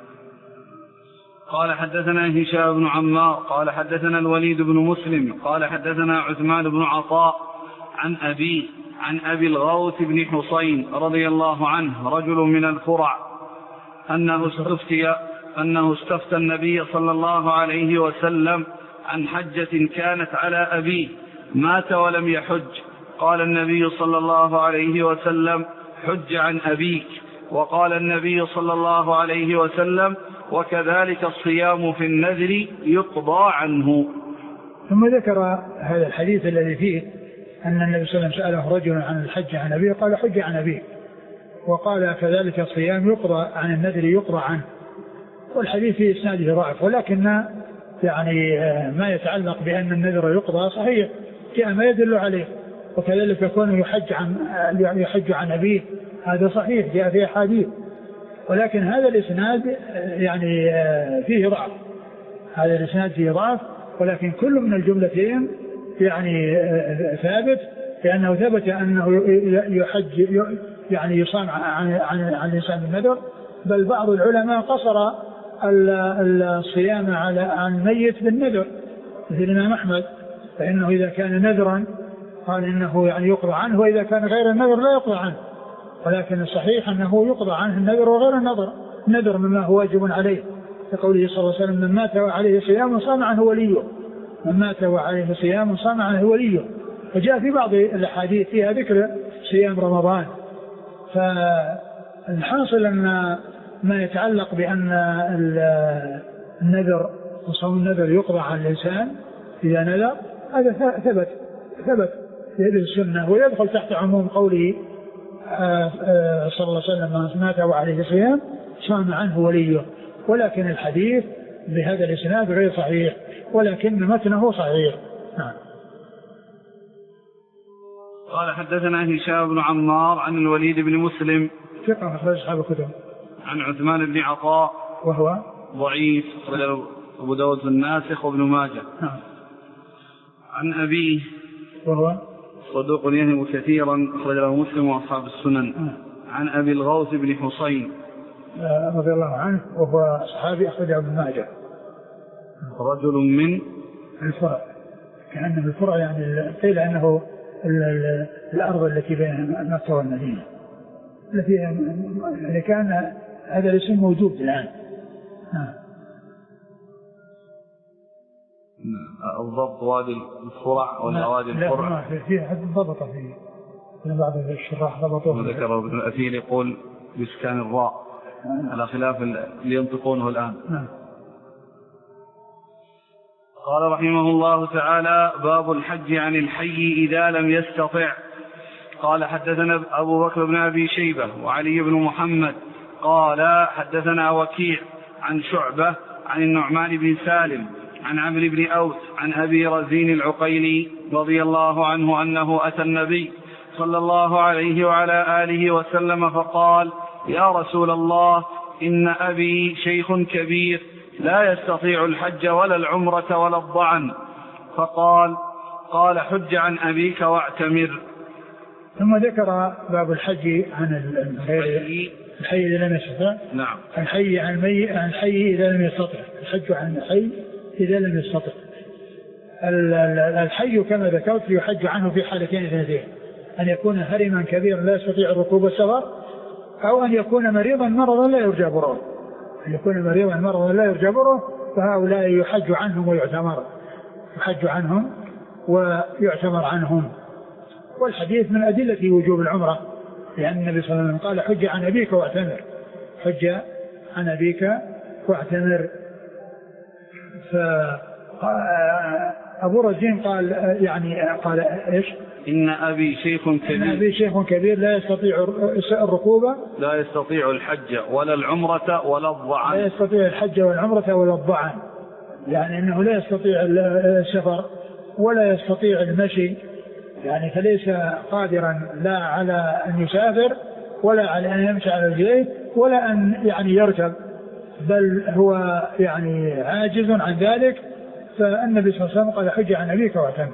قال حدثنا هشام بن عمار قال حدثنا الوليد بن مسلم قال حدثنا عثمان بن عطاء عن أبيه عن أبي الغوث بن حسين رضي الله عنه رجل من الفرع أنه استفتي أنه استفتى النبي صلى الله عليه وسلم عن حجة كانت على أبيه مات ولم يحج. قال النبي صلى الله عليه وسلم حج عن أبيك. وقال النبي صلى الله عليه وسلم وكذلك الصيام في النذر يقضى عنه. ثم ذكر هذا الحديث الذي فيه أن النبي صلى الله عليه وسلم سأله رجل عن الحج عن أبيه قال حج عن أبيه وقال كذلك الصيام يقضى عن النذر يقضى عنه. والحديث في إسناده ضعف ولكن يعني ما يتعلق بأن النذر يقضى صحيح، جاء ما يدل عليه. وكذلك يكون يحج عن يحج عن أبيه، هذا صحيح جاء فيه حديث. ولكن هذا الإسناد يعني فيه ضعف، هذا الإسناد فيه ضعف، ولكن كل من الجملتين يعني ثابت، لأنه ثبت أنه يحج يعني يصام عن عن عن الإنسان بالنذر. بل بعض العلماء قصر الصيام على عن الميت بالنذر مثل الإمام أحمد، فإنه إذا كان نذرا قال إنه يعني يقضى عنه، وإذا كان غير النذر لا يقضى عنه. ولكن الصحيح أنه يقضى عنه النذر وغير النذر، النذر مما هو واجب عليه، كقوله صلى الله عليه وسلم: من مات وعليه صيام صام عنه وليه، من مات وعليه صيام صام عنه وليه. وجاء في بعض الأحاديث فيها ذكر صيام رمضان. فالحاصل أن ما يتعلق بأن النذر وصوم النذر يقضى عن الإنسان إذا نذر، هذا ثبت ثبت في السنة، ويدخل تحت عموم قوله صلى الله عليه وسلم: من مات وعليه صيام صام عنه وليه. ولكن الحديث بهذا الإسناد غير صحيح، ولكن متنه صحيح. نعم. قال: حدثنا هشام بن عمار عن الوليد بن مسلم ثقة أخرج أصحاب الكتب، عن عثمان بن عطاء وهو ضعيف أخرج أبو داود الناسخ وابن ماجه. نعم. عن أبيه وهو صدوق يهم كثيرا أخرج له مسلم وأصحاب السنن. نعم. عن أبي الغوث بن حسين رضي الله عنه وهو صحابي أخرج ابن ماجه. رجل من الفرع، كأنه الفرع يعني قيل أنه الأرض التي بين مكة والمدينة التي يعني كان هذا الاسم موجود الآن. نعم. الضبط وادي الفرع ولا وادي الفرع؟ لا، في حد ضبط فيه، بعض الشراح ضبطوه. وذكر ابن الأثير يقول بإسكان الراء على خلاف اللي ينطقونه الآن. نعم. قال رحمه الله تعالى: باب الحج عن الحي إذا لم يستطع. قال: حدثنا أبو بكر بن أبي شيبة وعلي بن محمد قال: حدثنا وكيع عن شعبة عن النعمان بن سالم عن عمرو بن أوس عن أبي رزين العقيلي رضي الله عنه أنه أتى النبي صلى الله عليه وعلى آله وسلم فقال: يا رسول الله، إن أبي شيخ كبير لا يستطيع الحج ولا العمرة ولا الضعن. فقال: قال: حج عن أبيك واعتمر. ثم ذكر باب الحج عن الحي الحي إذا لم يستطع. نعم. الحي عن الميت عن الحي إذا لم يستطع، الحج عن الحي إذا لم يستطع. الحي كما ذكرت يحج عنه في حالتين اثنتين: أن يكون هرما كبيرا لا يستطيع الركوب والسفر، أو أن يكون مريضا مرضا لا يرجى بره. أن يكون مريضا مرضا لا يرجى بره، فهؤلاء يحج عنهم ويعتمر يحج عنهم ويعتمر عنهم. والحديث من أدلة وجوب العمرة، لأن النبي صلى الله عليه وسلم قال: حج عن أبيك واعتمر، حج عن أبيك واعتمر. فأبو رزين قال يعني قال إيش؟ إن أبي شيخ كبير إن أبي شيخ كبير لا يستطيع الركوب، لا يستطيع الحج ولا العمرة ولا الضعن. لا يستطيع الحج والعمرة ولا الضعن، يعني أنه لا يستطيع السفر ولا يستطيع المشي، يعني فليس قادرا لا على أن يسافر ولا على أن يمشي على رجليه ولا أن يعني يركب، بل هو يعني عاجز عن ذلك. فالنبي صلى الله عليه وسلم قال: حج عن أبيك واعتمر.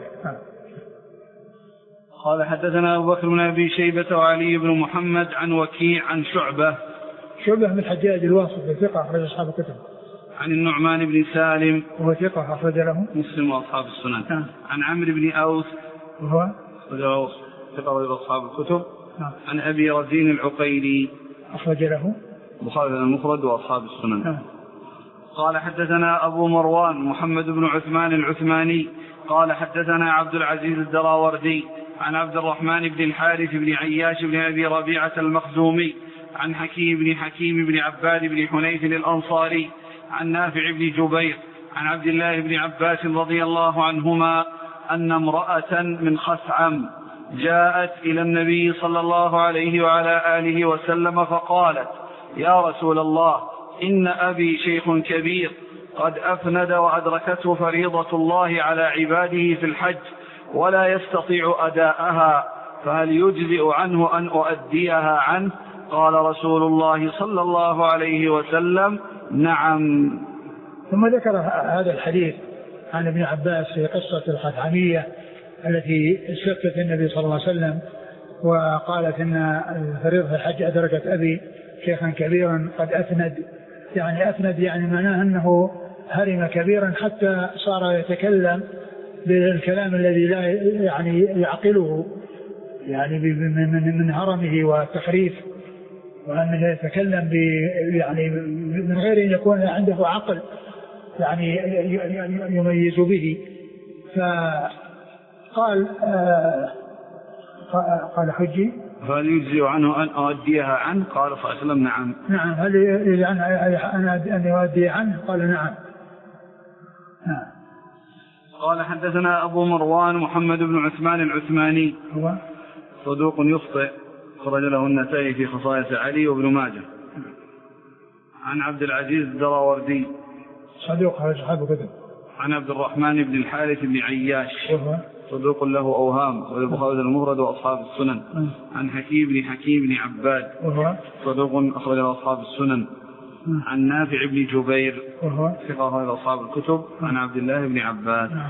قال: حدثنا أبو بكر بن أبي شيبة وعلي بن محمد عن وكيع عن شعبة شعبة من الحجاج الواسط ثقة أخرج أصحاب الكتب. عن النعمان بن سالم وهو ثقة أخرج له مسلم وأصحاب السنن. نعم. عن عمرو بن أوس وهو ثقة أصحاب الكتب. نعم. عن أبي رزين العقيلي أخرج له البخاري المفرد وأصحاب السنن. نعم. قال: حدثنا أبو مروان محمد بن عثمان العثماني قال: حدثنا عبد العزيز الدراوردي عن عبد الرحمن بن الحارث بن عياش بن أبي ربيعة المخزومي عن حكيم بن حكيم بن عباد بن حنيف الأنصاري عن نافع بن جبير عن عبد الله بن عباس رضي الله عنهما أن امرأة من خثعم جاءت إلى النبي صلى الله عليه وعلى آله وسلم فقالت: يا رسول الله، إن أبي شيخ كبير قد أفند وأدركته فريضة الله على عباده في الحج ولا يستطيع أداءها، فهل يجزئ عنه أن أؤديها عنه؟ قال رسول الله صلى الله عليه وسلم: نعم. ثم ذكر هذا الحديث عن ابن عباس في قصة الخثعمية التي استفتت النبي صلى الله عليه وسلم وقالت إن فريضة الحج أدركت أبي شيخا كبيرا قد أفند، يعني أفند يعني معناه أنه هرم كبيرا حتى صار يتكلم بالكلام الذي لا يعني يعقله، يعني من هرمه والتخريف، وأنه يتكلم يعني من غير أن يكون عنده عقل يعني يميز به. فقال آه قال حجي هل يجزي عنه أن أؤديها عنه؟ قال صلى الله عليه وسلم: نعم. نعم. هل يجزي عنه أن أؤدي عنه؟ قال: نعم. نعم. قال: حدثنا أبو مروان محمد بن عثمان العثماني، هو صدوق يخطئ، خرج له النسائي في خصائص علي وابن ماجه. عن عبد العزيز الدراوردي، صدوق خرج أصحاب الكتب. عن عبد الرحمن بن الحارث بن عياش، وهو صدوق له أوهام، والبخاري المفرد وأصحاب السنن. م. عن حكيم بن حكيم بن عباد، وهو صدوق أخرج له أصحاب السنن. م. عن نافع بن جبير، وهو ثقة أخرج له أصحاب الكتب. م. عن عبد الله بن عباس. م.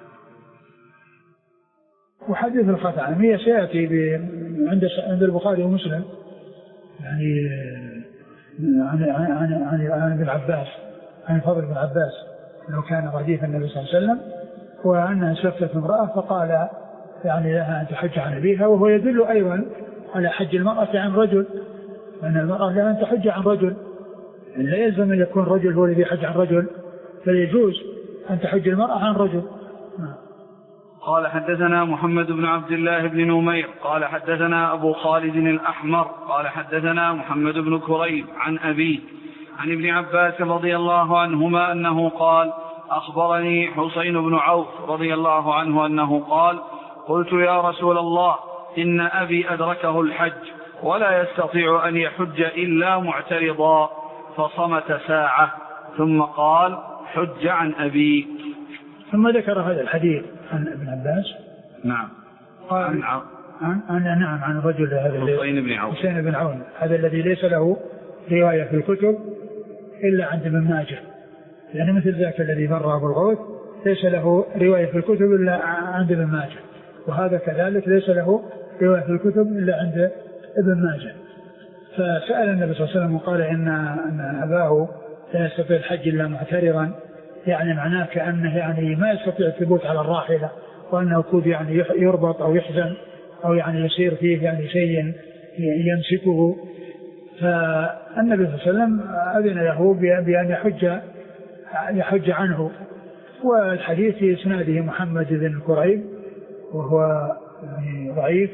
وحديث الخثعمية سيأتي عند عند البخاري ومسلم، يعني عن عن عن عن ابن عباس، عن فضل بن عباس لو كان رديف النبي صلى الله عليه وسلم، وأنها استفتت امرأة فقال يعني لها أن تحج عن أبيها، وهو يدل أيضا على حج المرأة عن رجل، أن المرأة لها أن تحج عن رجل، لا يلزم أن يكون رجل هو الذي يحج عن رجل، فيجوز أن تحج المرأة عن رجل. قال: حدثنا محمد بن عبد الله بن نمير قال حدثنا أبو خالد الأحمر قال حدثنا محمد بن كريب عن أبيه عن ابن عباس رضي الله عنهما أنه قال: أخبرني حسين بن عوف رضي الله عنه أنه قال: قلت يا رسول الله إن أبي أدركه الحج ولا يستطيع أن يحج إلا معترضا، فصمت ساعة ثم قال: حج عن أبيك. ثم ذكر هذا الحديث عن ابن عباس. نعم. قال عن عن, عن نعم عن الرجل هذا حسين بن عوف حسين بن عون هذا الذي ليس له رواية في الكتب إلا عند ابن ماجه، يعني مثل ذاك الذي مر أبو الغوث ليس له رواية في الكتب إلا عند ابن ماجه، وهذا كذلك ليس له رواية في الكتب إلا عند ابن ماجه. فسأل النبي صلى الله عليه وسلم وقال إن, إن أباه لا يستطيع الحج إلا معترضا، يعني معناه كأنه يعني ما يستطيع الثبوت على الراحلة، وأنه كود يعني يربط أو يحزن أو يعني يصير فيه يعني شيء يمسكه. فالنبي صلى الله عليه وسلم أذن له بأن يحج يحج عنه. والحديث في إسناده محمد بن كريب وهو يعني ضعيف،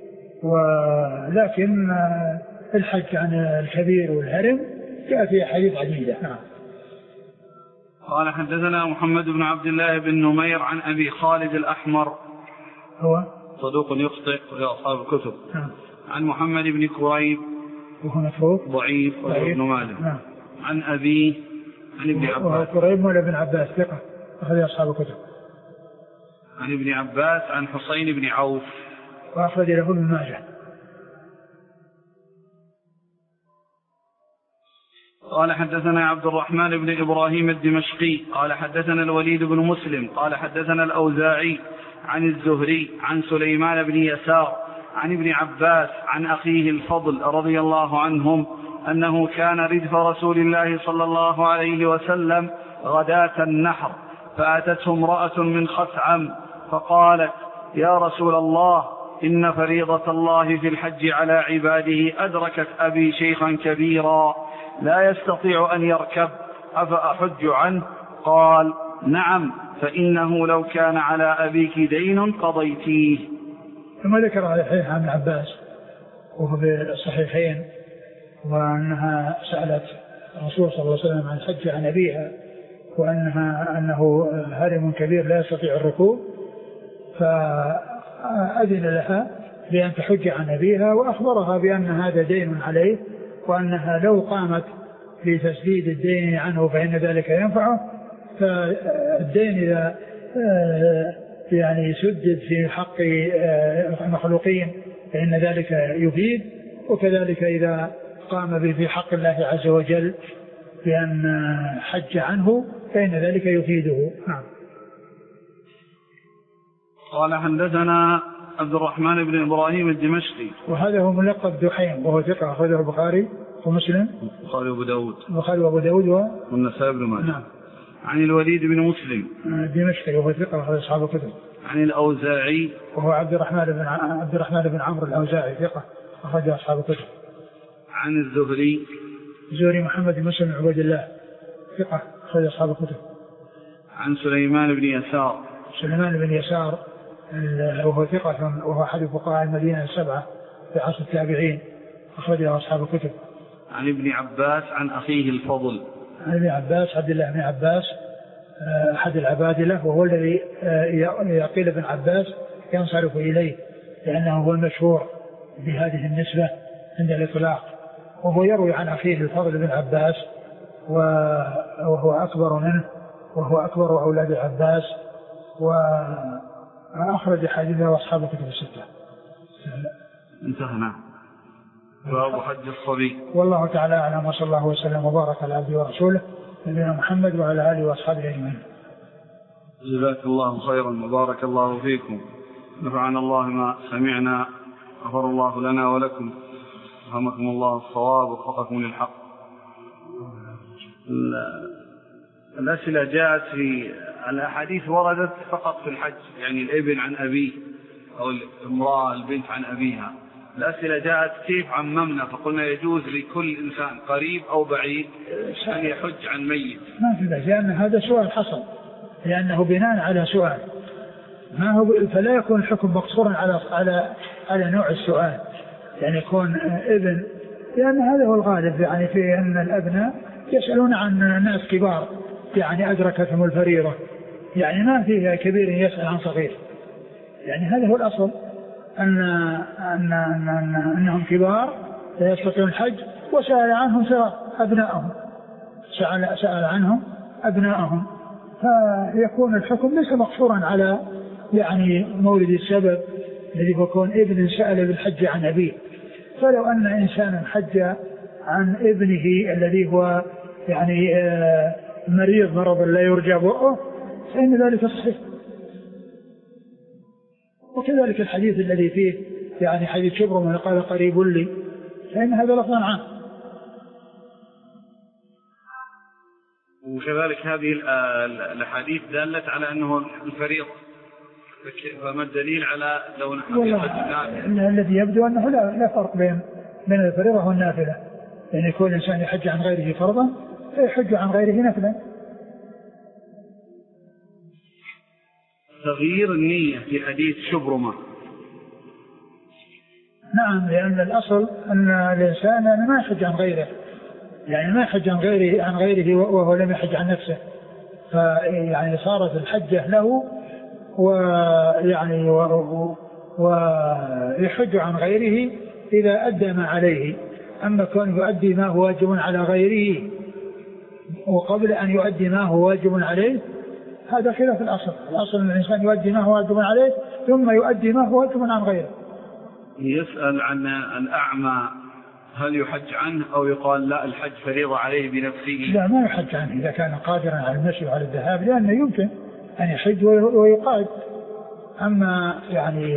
ولكن الحج عن الكبير والهرم جاء في حديث عديدة. نعم. قال: حدثنا محمد بن عبد الله بن نمير عن أبي خالد الأحمر، هو صدوق يخطئ وأصحاب الكتب. نعم. عن محمد بن كريب وهو متروك ضعيف وابن ماجه. نعم. عن أبيه عن ابن عباس، كريب ولا ابن عباس ثقة أخذ أصحاب الكتب. عن ابن عباس عن حسين بن عوف وأخرج له ابن ماجه. قال: حدثنا عبد الرحمن بن إبراهيم الدمشقي قال حدثنا الوليد بن مسلم قال حدثنا الأوزاعي عن الزهري عن سليمان بن يسار عن ابن عباس عن أخيه الفضل رضي الله عنهم أنه كان ردف رسول الله صلى الله عليه وسلم غداة النحر، فأتته امرأة من خثعم فقالت: يا رسول الله إن فريضة الله في الحج على عباده أدركت أبي شيخا كبيرا لا يستطيع أن يركب، أفأحج عنه؟ قال: نعم، فإنه لو كان على أبيك دين قضيتيه. ثم ذكر هذا الحديث عن ابن عباس وهو بالصحيحين، وأنها سألت الرسول صلى الله عليه وسلم عن الحج عن أبيها، وأنها أنه هرم كبير لا يستطيع الركوب، فأذن لها بأن تحج عن أبيها، وأخبرها بأن هذا دين عليه، وأنها لو قامت بتسديد الدين عنه فإن ذلك ينفعه، فالدين إذا يعني سدد في حق المخلوقين فإن ذلك يفيد، وكذلك إذا قام به في حق الله عز وجل بأن حج عنه فإن ذلك يفيده. نعم. قال حدثنا عبد الرحمن بن إبراهيم الدمشقي، وهذا هو ملقب دحيم وهو ثقة أخرجه البخاري ومسلم البخاري وأبو داود البخاري وأبو داود والنسائي بن ماجه. نعم. عن الوليد بن مسلم الدمشقي وهو ثقة أخرج أصحاب الكتب. عن الأوزاعي وهو عبد الرحمن بن عبد الرحمن بن عمرو الأوزاعي ثقة أخرج أصحاب الكتب. عن الزهري زهري محمد بن مسلم عبد الله ثقة أخرج أصحاب الكتب. عن سليمان بن يسار سليمان بن يسار وهو ثقة وهو أحد فقهاء المدينة السبعة في عصر التابعين أخرجه أصحاب الكتب. عن ابن عباس عن أخيه الفضل عن ابن عباس عبد الله بن عباس أحد العبادلة وهو الذي يقيل ابن عباس ينصرف إليه لأنه هو المشهور بهذه النسبة عند الإطلاق، وهو يروي عن أخيه الفضل بن عباس وهو أكبر منه وهو أكبر أولاد العباس، وأخرج حديثه وأصحاب الكتب الستة. انتهنا باب حج الصبي. والله تعالى أعلم، وصلى الله وسلم وبارك على عبده ورسوله نبينا محمد وعلى آله وأصحابه أجمعين. جزاك الله خيرا وبارك الله فيكم، نفعنا الله ما سمعنا، غفر الله لنا ولكم، رحمكم الله الصواب ووفقكم للحق. الأسئلة جاءت في الأحاديث وردت فقط في الحج، يعني الابن عن أبيه أو الامرأة البنت عن أبيها. الأسئلة جاءت كيف عممنا فقلنا يجوز لكل إنسان قريب أو بعيد أن يحج عن ميت. ما في ذلك، لأن هذا سؤال حصل، لأنه بناء على سؤال، ما هو فلا يكون الحكم مقصورا على على على نوع السؤال، يعني يكون ابن، لأن هذا هو الغالب، يعني في أن الأبناء يسألون عن ناس كبار يعني أدركتهم الفريضة، يعني ما فيها كبير يسأل عن صغير، يعني هذا هو الأصل، أن أن أن أن أنهم كبار لا يستطيعون الحج، وسأل عنهم أبنائهم، سأل سأل عنهم أبنائهم، فيكون الحكم ليس مقصورا على يعني مولد السبب الذي يكون ابن سأل بالحج عن أبيه. فلو أن إنسانا حج عن ابنه الذي هو يعني مريض مرضا لا يرجى برؤه فإن ذلك صحيح. وكذلك الحديث الذي فيه يعني حديث شبرمة قال قريب لي، فإن هذا لفظ عام. وكذلك هذه الحديث دالت على أنه الفريضة، فما الدليل على لو نحن الذي يبدو أنه لا, لا فرق بين بين الفريضة والنافلة، يعني يكون الإنسان يحج عن غيره فرضا فيحج عن غيره نفلا. تغيير النية في حديث شبرمة. نعم، لأن الأصل أن الإنسان ما يحج عن غيره، يعني ما يحج عن غيره عن غيره وهو لم يحج عن نفسه، فيعني صارت الحجة له ويعني ويحج عن غيره إذا أدى ما عليه. أما كون يؤدي ما هو واجب على غيره وقبل أن يؤدي ما هو واجب عليه هذا خلاف الأصل. الأصل أن الإنسان يؤدي ما هو واجب عليه ثم يؤدي ما هو واجب عن غيره. يسأل عن الأعمى هل يحج عنه أو يقال لا الحج فريضة عليه بنفسه؟ لا، ما يحج عنه إذا كان قادرا على المشي وعلى الذهاب، لأنه يمكن أن يحج ويقاد. أما يعني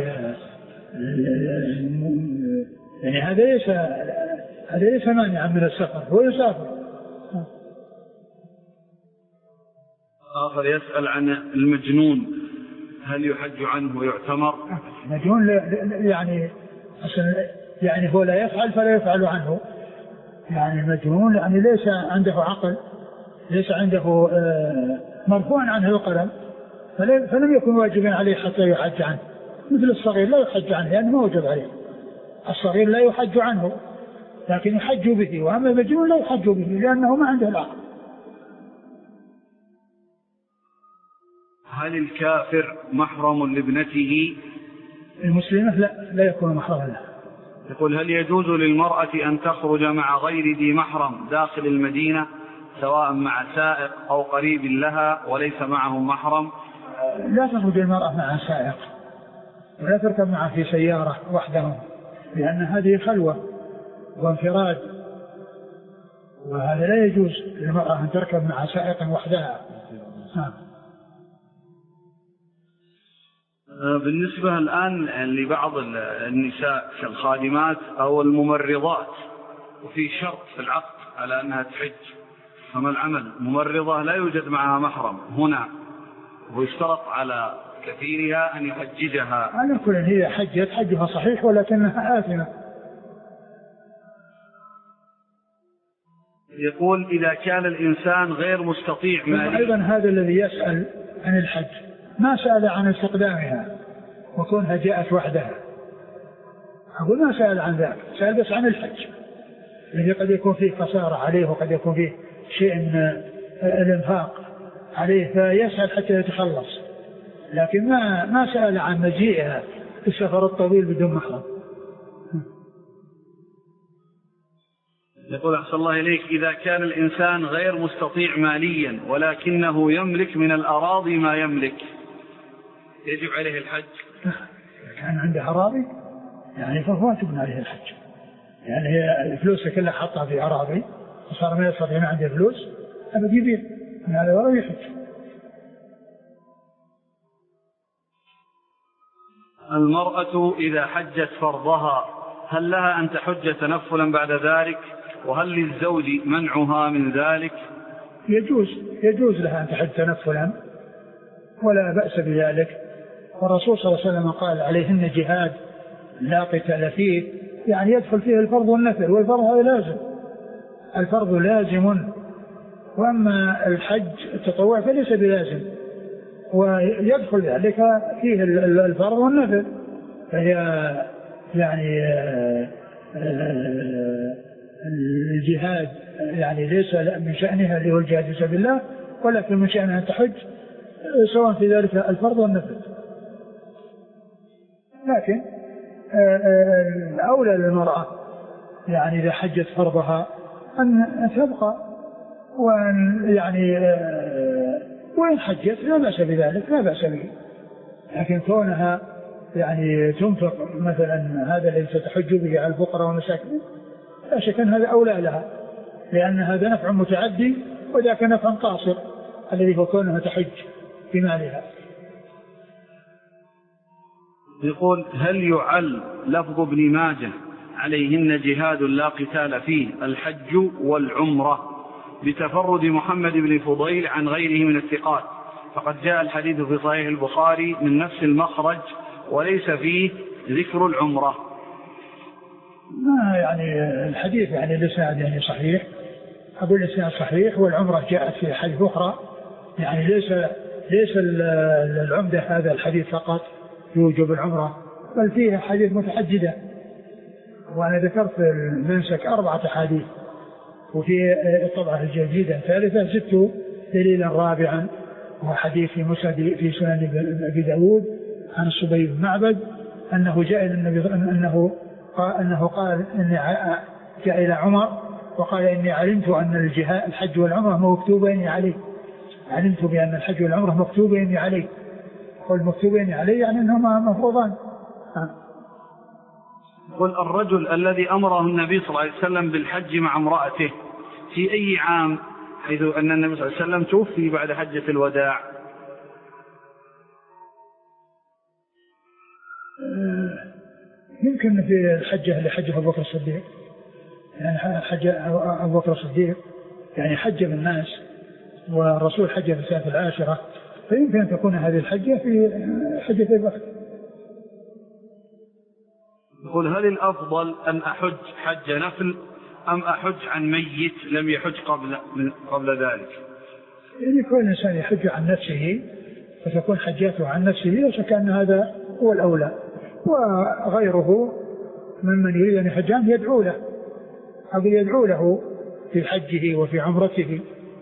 يعني هذا ليس هذا ليس مانعا من السفر، هو يسافر. آخر يسأل عن المجنون هل يحج عنه ويعتمر؟ المجنون يعني يعني هو لا يفعل فلا يفعل عنه، يعني المجنون يعني ليس عنده عقل، ليس عنده مرفوع عنه القلم، فلم يكن واجبا عليه حتى يحج عنه. مثل الصغير لا يحج عنه لأنه ما وجب عليه، الصغير لا يحج عنه لكن يحج به، وأما المجنون لا يحج به لأنه ما عنده العقل. هل الكافر محرم لابنته؟ المسلمة لا لا يكون محرما له. يقول هل يجوز للمرأة أن تخرج مع غير ذي محرم داخل المدينة سواء مع سائق أو قريب لها وليس معه محرم؟ لا تخرج المرأة مع سائق ولا تركب معه في سيارة وحدهم، لأن هذه خلوة وانفراد، وهذا لا يجوز للمرأة أن تركب مع سائق وحدها. بالنسبة الآن لبعض النساء كالخادمات أو الممرضات، وفي شرط في العقد على أنها تحج، فما العمل؟ ممرضة لا يوجد معها محرم هنا، ويشترط على كثيرها أن يحججها. على كل هي حجت حجها صحيح ولكنها آثمة. يقول إذا كان الإنسان غير مستطيع ماليا. أيضا هذا الذي يسأل عن الحج ما سأل عن استقدامها وكونها جاءت وحدها، أقول ما سأل عن ذلك، سأل بس عن الحج الذي قد يكون فيه خسارة عليه وقد يكون فيه شيء من الانفاق عليه فيسأل حتى يتخلص، لكن ما ما سأل عن مجيئها في السفر الطويل بدون محرم. يقول أحسن الله إليك إذا كان الإنسان غير مستطيع ماليا ولكنه يملك من الأراضي ما يملك، يجب عليه الحج؟ كان عنده أراضي يعني فهو واجب عليه الحج، يعني هي فلوسه كلها حطها في أراضي وصار ما يستطيع ما عنده فلوس أبد يبيع من هذا ولا يحج. المرأة إذا حجت فرضها هل لها أن تحج تنفلا بعد ذلك؟ وهل للزوج منعها من ذلك؟ يجوز يجوز لها أن تحج تنفلا ولا بأس بذلك، والرسول صلى الله عليه وسلم قال عليهن جهاد لا قتال فيه، يعني يدخل فيه الفرض والنفل، والفرض هذا لازم، الفرض لازم، وأما الحج التطوع فليس بلازم، ويدخل ذلك فيه الفرض والنفل، فهي يعني الجهاد يعني ليس من شأنها اللي هو الجهاد في سبيل الله، ولكن من شأنها أن تحج سواء في ذلك الفرض والنفل. لكن الأولى للمرأة يعني إذا حجت فرضها أن تبقى، وأن يعني وإن حجت لا بأس بذلك، لا بأس به، لكن كونها يعني تنفق مثلا هذا الذي ستحج به على الفقراء والمساكين لا شك أن هذا أولى لها، لأن هذا نفع متعدي وذاك نفع قاصر الذي هو كونها تحج بمالها. يقول هل يعل لفظ ابن ماجه عليهن جهاد لا قتال فيه الحج والعمرة بتفرد محمد بن فضيل عن غيره من الثقات، فقد جاء الحديث في صحيح البخاري من نفس المخرج وليس فيه ذكر العمرة؟ ما يعني الحديث يعني الإسناد يعني صحيح، أقول الإسناد صحيح، والعمرة جاءت في حديث أخرى، يعني ليس ليس العمدة هذا الحديث فقط يوجب العمرة، بل فيها حديث متعددة، وأنا ذكرت في المنسك أربعة حديث، وفي الطبعة الجديدة الثالثة زدت دليلا رابعا، وهو حديث في مسند في سنن أبي داود عن الصبي بن معبد أنه جاء إلى النبي أنه قال أنه قال إني جاء إلى عمر وقال إني علمت أن الجهاد الحج والعمرة مكتوبين عليه، علمت بأن الحج والعمرة مكتوبين عليه، قل مكتوبين عليه يعني أنهما مفروضان. قل الرجل الذي أمره النبي صلى الله عليه وسلم بالحج مع امرأته في أي عام، حيث أن النبي صلى الله عليه وسلم توفي بعد حجة الوداع؟ يمكن في الحجة اللي حجها أبو بكر الصديق، يعني حج أبو بكر الصديق يعني حج بالناس، والرسول حج في السنة العاشرة، فيمكن أن تكون هذه الحجة في حجة أبي بكر. يقول هل الأفضل أن أحج حج نفل أم أحج عن ميت لم يحج قبل قبل ذلك؟ يعني كل إنسان يحج عن نفسه فتكون حجاته عن نفسه، لا شك أن هذا هو الأولى، وغيره ممن يريد أن يحج عنه يدعو له أو يدعو له في حجه وفي عمرته.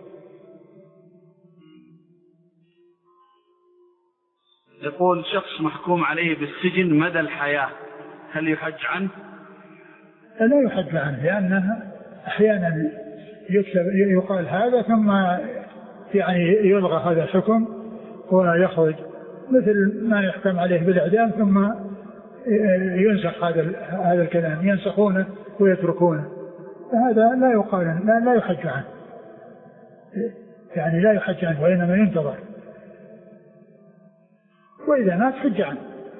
يقول شخص محكوم عليه بالسجن مدى الحياة هل يحج عنه؟ لا يحج عنه، لأنه أحيانا يكتب يقال هذا ثم يعني يلغى هذا الحكم ويخرج، مثل ما يحكم عليه بالإعدام ثم ينسخ هذا هذا الكلام، ينسخونه ويتركونه، فهذا لا يقال لا, لا يحج عنه، يعني لا يحج عنه وإنما ينتظر، وإذا مات حج عنه.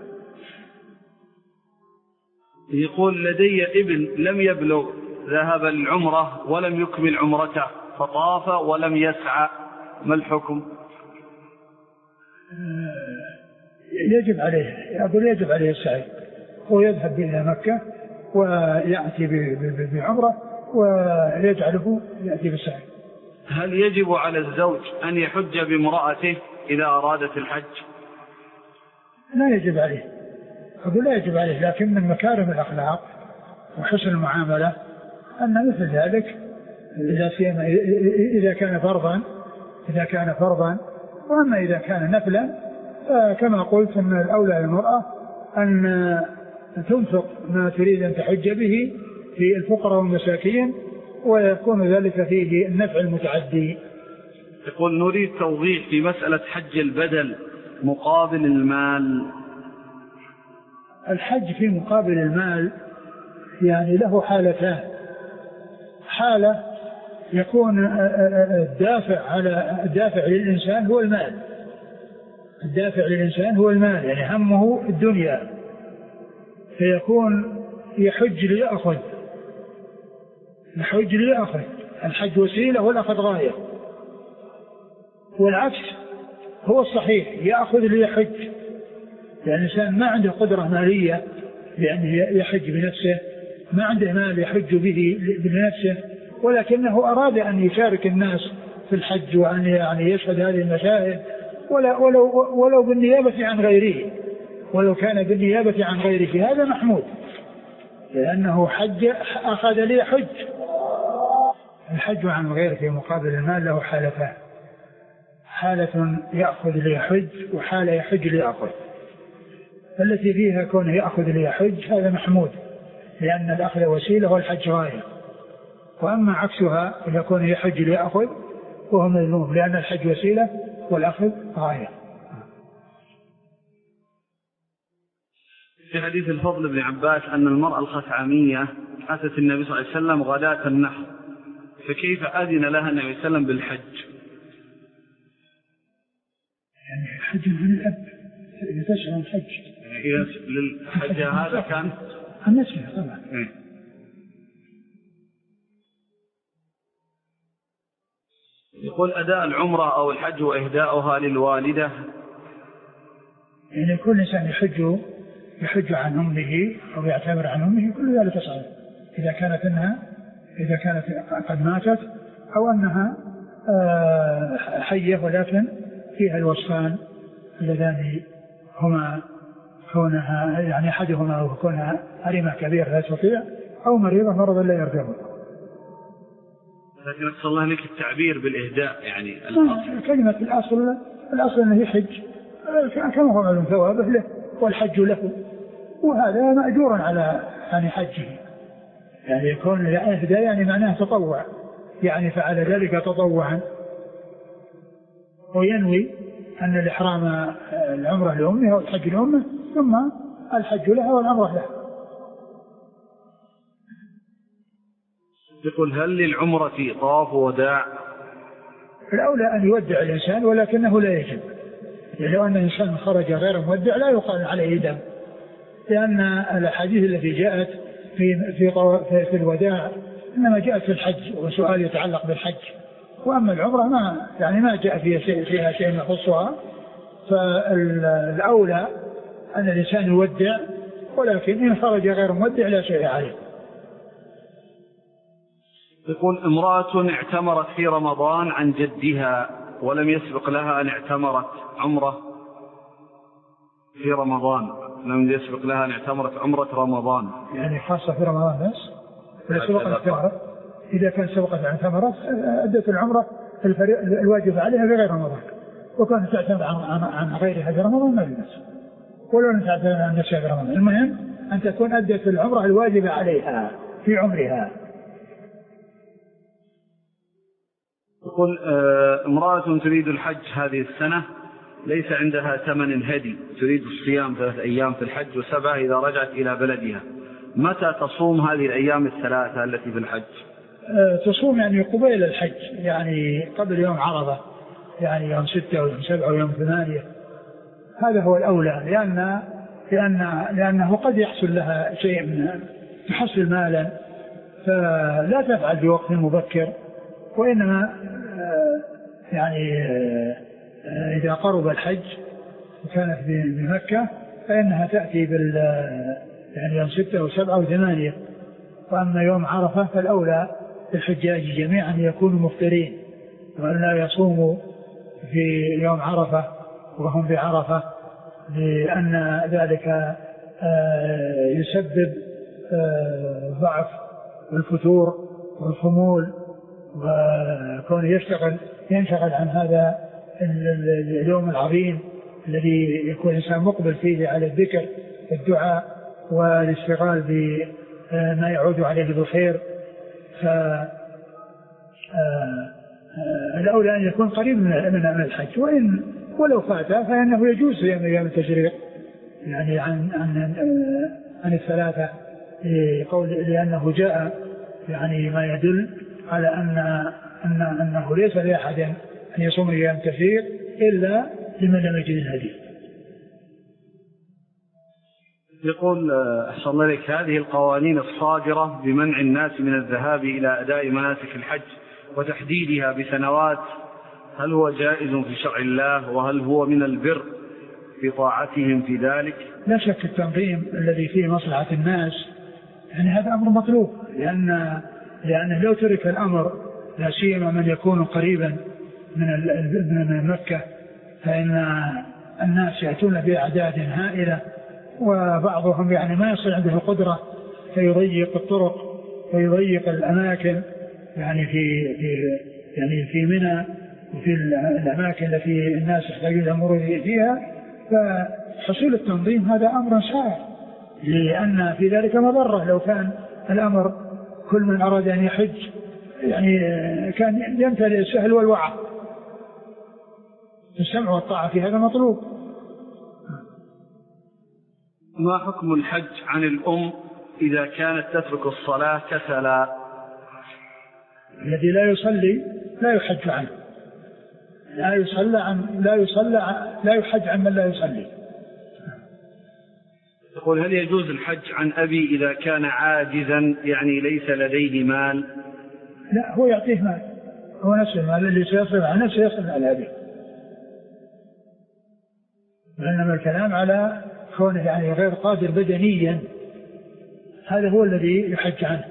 يقول لدي ابن لم يبلغ ذهب العمرة ولم يكمل عمرته فطاف ولم يسعى، ما الحكم؟ يجب عليه، أقول يجب عليه السعي، هو يذهب إلى مكة ويأتي بعمرة ويجعله يأتي بالسعي. هل يجب على الزوج أن يحج بامرأته إذا أرادت الحج؟ لا يجب عليه، أقول لا يجب عليه، لكن من مكارم الأخلاق وحسن المعاملة أن مثل ذلك إذا إذا كان فرضا إذا كان فرضا وأما إذا كان نفلا كما قلت أن الأولى للمرأة أن تنفق ما تريد أن تحج به في الفقراء والمساكين ويكون ذلك فيه النفع المتعدي. يقول نريد توضيح في مسألة حج البدل مقابل المال. الحج في مقابل المال يعني له حالتان، حالة يكون الدافع على الدافع للإنسان هو المال، الدافع للإنسان هو المال يعني همه الدنيا، فيكون يحج ليأخذ يحج ليأخذ الحج وسيلة والأخذ غاية، والعكس هو الصحيح يأخذ ليحج، يعني الإنسان ما عنده قدرة مالية لأنه يحج بنفسه، ما عنده مال يحج به بنفسه، ولكنه أراد أن يشارك الناس في الحج وأن يعني يشهد هذه المشاهد ولا ولو, ولو بالنيابة عن غيره، ولو كان بالنيابة عن غيره هذا محمود لأنه حج أخذ ليحج. الحج عن غيره في مقابل المال له حالتان، حالة يأخذ ليحج وحالة يحج ليأخذ، التي فيها كونه يأخذ ليحج هذا محمود لأن الأخذ وسيلة والحج غاية، وأما عكسها يكون يحج ليأخذ وهو مذموم لأن الحج وسيلة والأخذ غاية. في حديث الفضل بن عباس أن المرأة الخثعمية أتت النبي صلى الله عليه وسلم غداة النحر، فكيف أذن لها النبي صلى الله عليه وسلم بالحج؟ يعني حج من الأب يتشعر الحج يعني للحج هذا كان النسبة طبعا. إيه؟ يقول أداء العمرة أو الحج وإهداؤها للوالدة، يعني كل إنسان يحج يحج عن أمه أو يعتبر عن أمه كل ذلك صحيح، إذا كانت إنها إذا كانت قد ماتت أو أنها حية ولكن فيها الوصفان اللذان هما كونها يعني أحدهما أو كونها هرمة كبيرة لا تستطيع أو مريضة مرضا لا يرجعه. لكن أصل الله لك التعبير بالإهداء يعني الأصل. كلمة الأصل الأصل أنه يحج كما هو معلوم ثوابه له والحج له، وهذا مأجور على يعني حجه، يعني يكون الإهداء يعني معناه تطوع، يعني فعل ذلك تطوعا وينوي أن الإحرام العمرة لأمه والحج لأمه ثم الحج لها والعمرة لها. يقول هل للعمرة طواف وداع؟ الأولى أن يودع الإنسان ولكنه لا يجب، يعني لو أن الإنسان خرج غير مودع لا يقال عليه دم، لأن الأحاديث التي جاءت في في في الوداع إنما جاءت في الحج وسؤال يتعلق بالحج، وأما العمرة ما يعني ما جاء فيها شيء فيها شيء يخصها، فالأولى أن الإنسان يودع، ولكن إن خرج غير مودع لا شيء عليه. يقول امرأة اعتمرت في رمضان عن جدها ولم يسبق لها أن اعتمرت عمرة في رمضان، لم يسبق لها أن اعتمرت عمرة رمضان، يعني خاصة في رمضان بس إذا سبق اعتمرت، إذا كان سبقت عن اعتمرت أدت العمرة الواجب عليها في غير رمضان، وكانت تعتمر عن, عن غيرها في رمضان ما بنفس، ولو أن تعتمر عن نفسها في رمضان، المهم أن تكون أدت العمرة الواجب عليها في عمرها. يقول آه امرأة تريد الحج هذه السنة، ليس عندها ثمن هدي، تريد الصيام ثلاث أيام في الحج وسبعة إذا رجعت إلى بلدها، متى تصوم هذه الأيام الثلاثة التي في الحج؟ أه تصوم يعني قبيل الحج، يعني قبل يوم عرفة، يعني يوم ستة أو يوم سبعة أو يوم ثمانية، هذا هو الأولى، لأن لأن لأنه قد يحصل لها شيء من تحصل مالا، فلا تفعل في وقت مبكر، وإنما أه يعني أه إذا قرب الحج وكانت بمكة فإنها تأتي بال يعني يوم ستة وسبعة وثمانية. وأما يوم عرفة فالأولى الحجاج جميعا يكونوا مفطرين، وأن لا يصوموا في يوم عرفة وهم بعرفة، لأن ذلك يسبب ضعف والفتور والخمول، وكون يشتغل ينشغل عن هذا اليوم العظيم الذي يكون الإنسان مقبل فيه على الذكر والدعاء والاشتغال بما يعود عليه بالخير. فالأولى أن يكون قريب من الحج، وإن ولو فات فإنه يجوز صيام أيام التشريق يعني عن عن عن الثلاثة، لقول لأنه جاء يعني ما يدل على أن أن أنه ليس لأحد أن يصوم أيام التشريق إلا لمن لم يجد الهدي. يقول أحسن الله إليك، هذه القوانين الصادرة بمنع الناس من الذهاب إلى أداء مناسك الحج وتحديدها بسنوات، هل هو جائز في شرع الله؟ وهل هو من البر في طاعتهم في ذلك؟ لا شك التنظيم الذي فيه مصلحة الناس يعني هذا أمر مطلوب، لأن لأنه لو ترك الأمر لا سيما من يكون قريبا من مكة فإن الناس يأتون بأعداد هائلة، وبعضهم يعني ما يصل عنده القدرة فيضيق الطرق ويضيق الأماكن يعني في, في يعني في منى وفي الأماكن التي الناس يحتاجون المرور فيها. فحصول التنظيم هذا أمر سائر، لأن في ذلك مضرة. لو كان الأمر كل من أراد أن يحج يعني كان يمتلئ السهل والوعى، السمع والطاعة في هذا مطلوب. ما حكم الحج عن الأم إذا كانت تترك الصلاة كسلا؟ الذي لا يصلي لا يحج عنه، لا يصلى عن لا يصلى لا يحج عن من لا يصلي. يقول هل يجوز الحج عن أبي إذا كان عاجزا يعني ليس لديه مال؟ لا، هو يعطيه مال، هو نفس المال اللي سيصرف عن نفسه يصرف على أبيه، وإنما الكلام على كونه يعني غير قادر بدنيا، هذا هو الذي يحج عنه.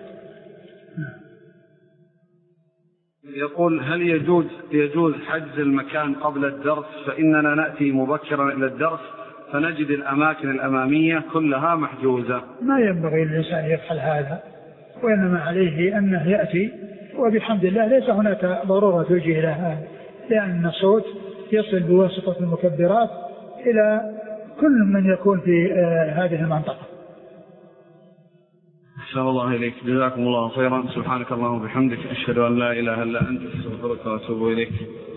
يقول هل يجوز يجوز حجز المكان قبل الدرس؟ فإننا نأتي مبكرا إلى الدرس فنجد الأماكن الأمامية كلها محجوزة. ما ينبغي للإنسان يفعل هذا، وإنما عليه أنه يأتي، وبحمد الله ليس هناك ضرورة توجيه إلى هذا، لأن الصوت يصل بواسطة المكبرات إلى كل من يكون في آه هذه المنطقة. أحسن الله إليك، جزاكم الله خيرا. سبحانك اللهم وبحمدك، أشهد أن لا إله إلا أنت، أستغفرك وأتوب إليك.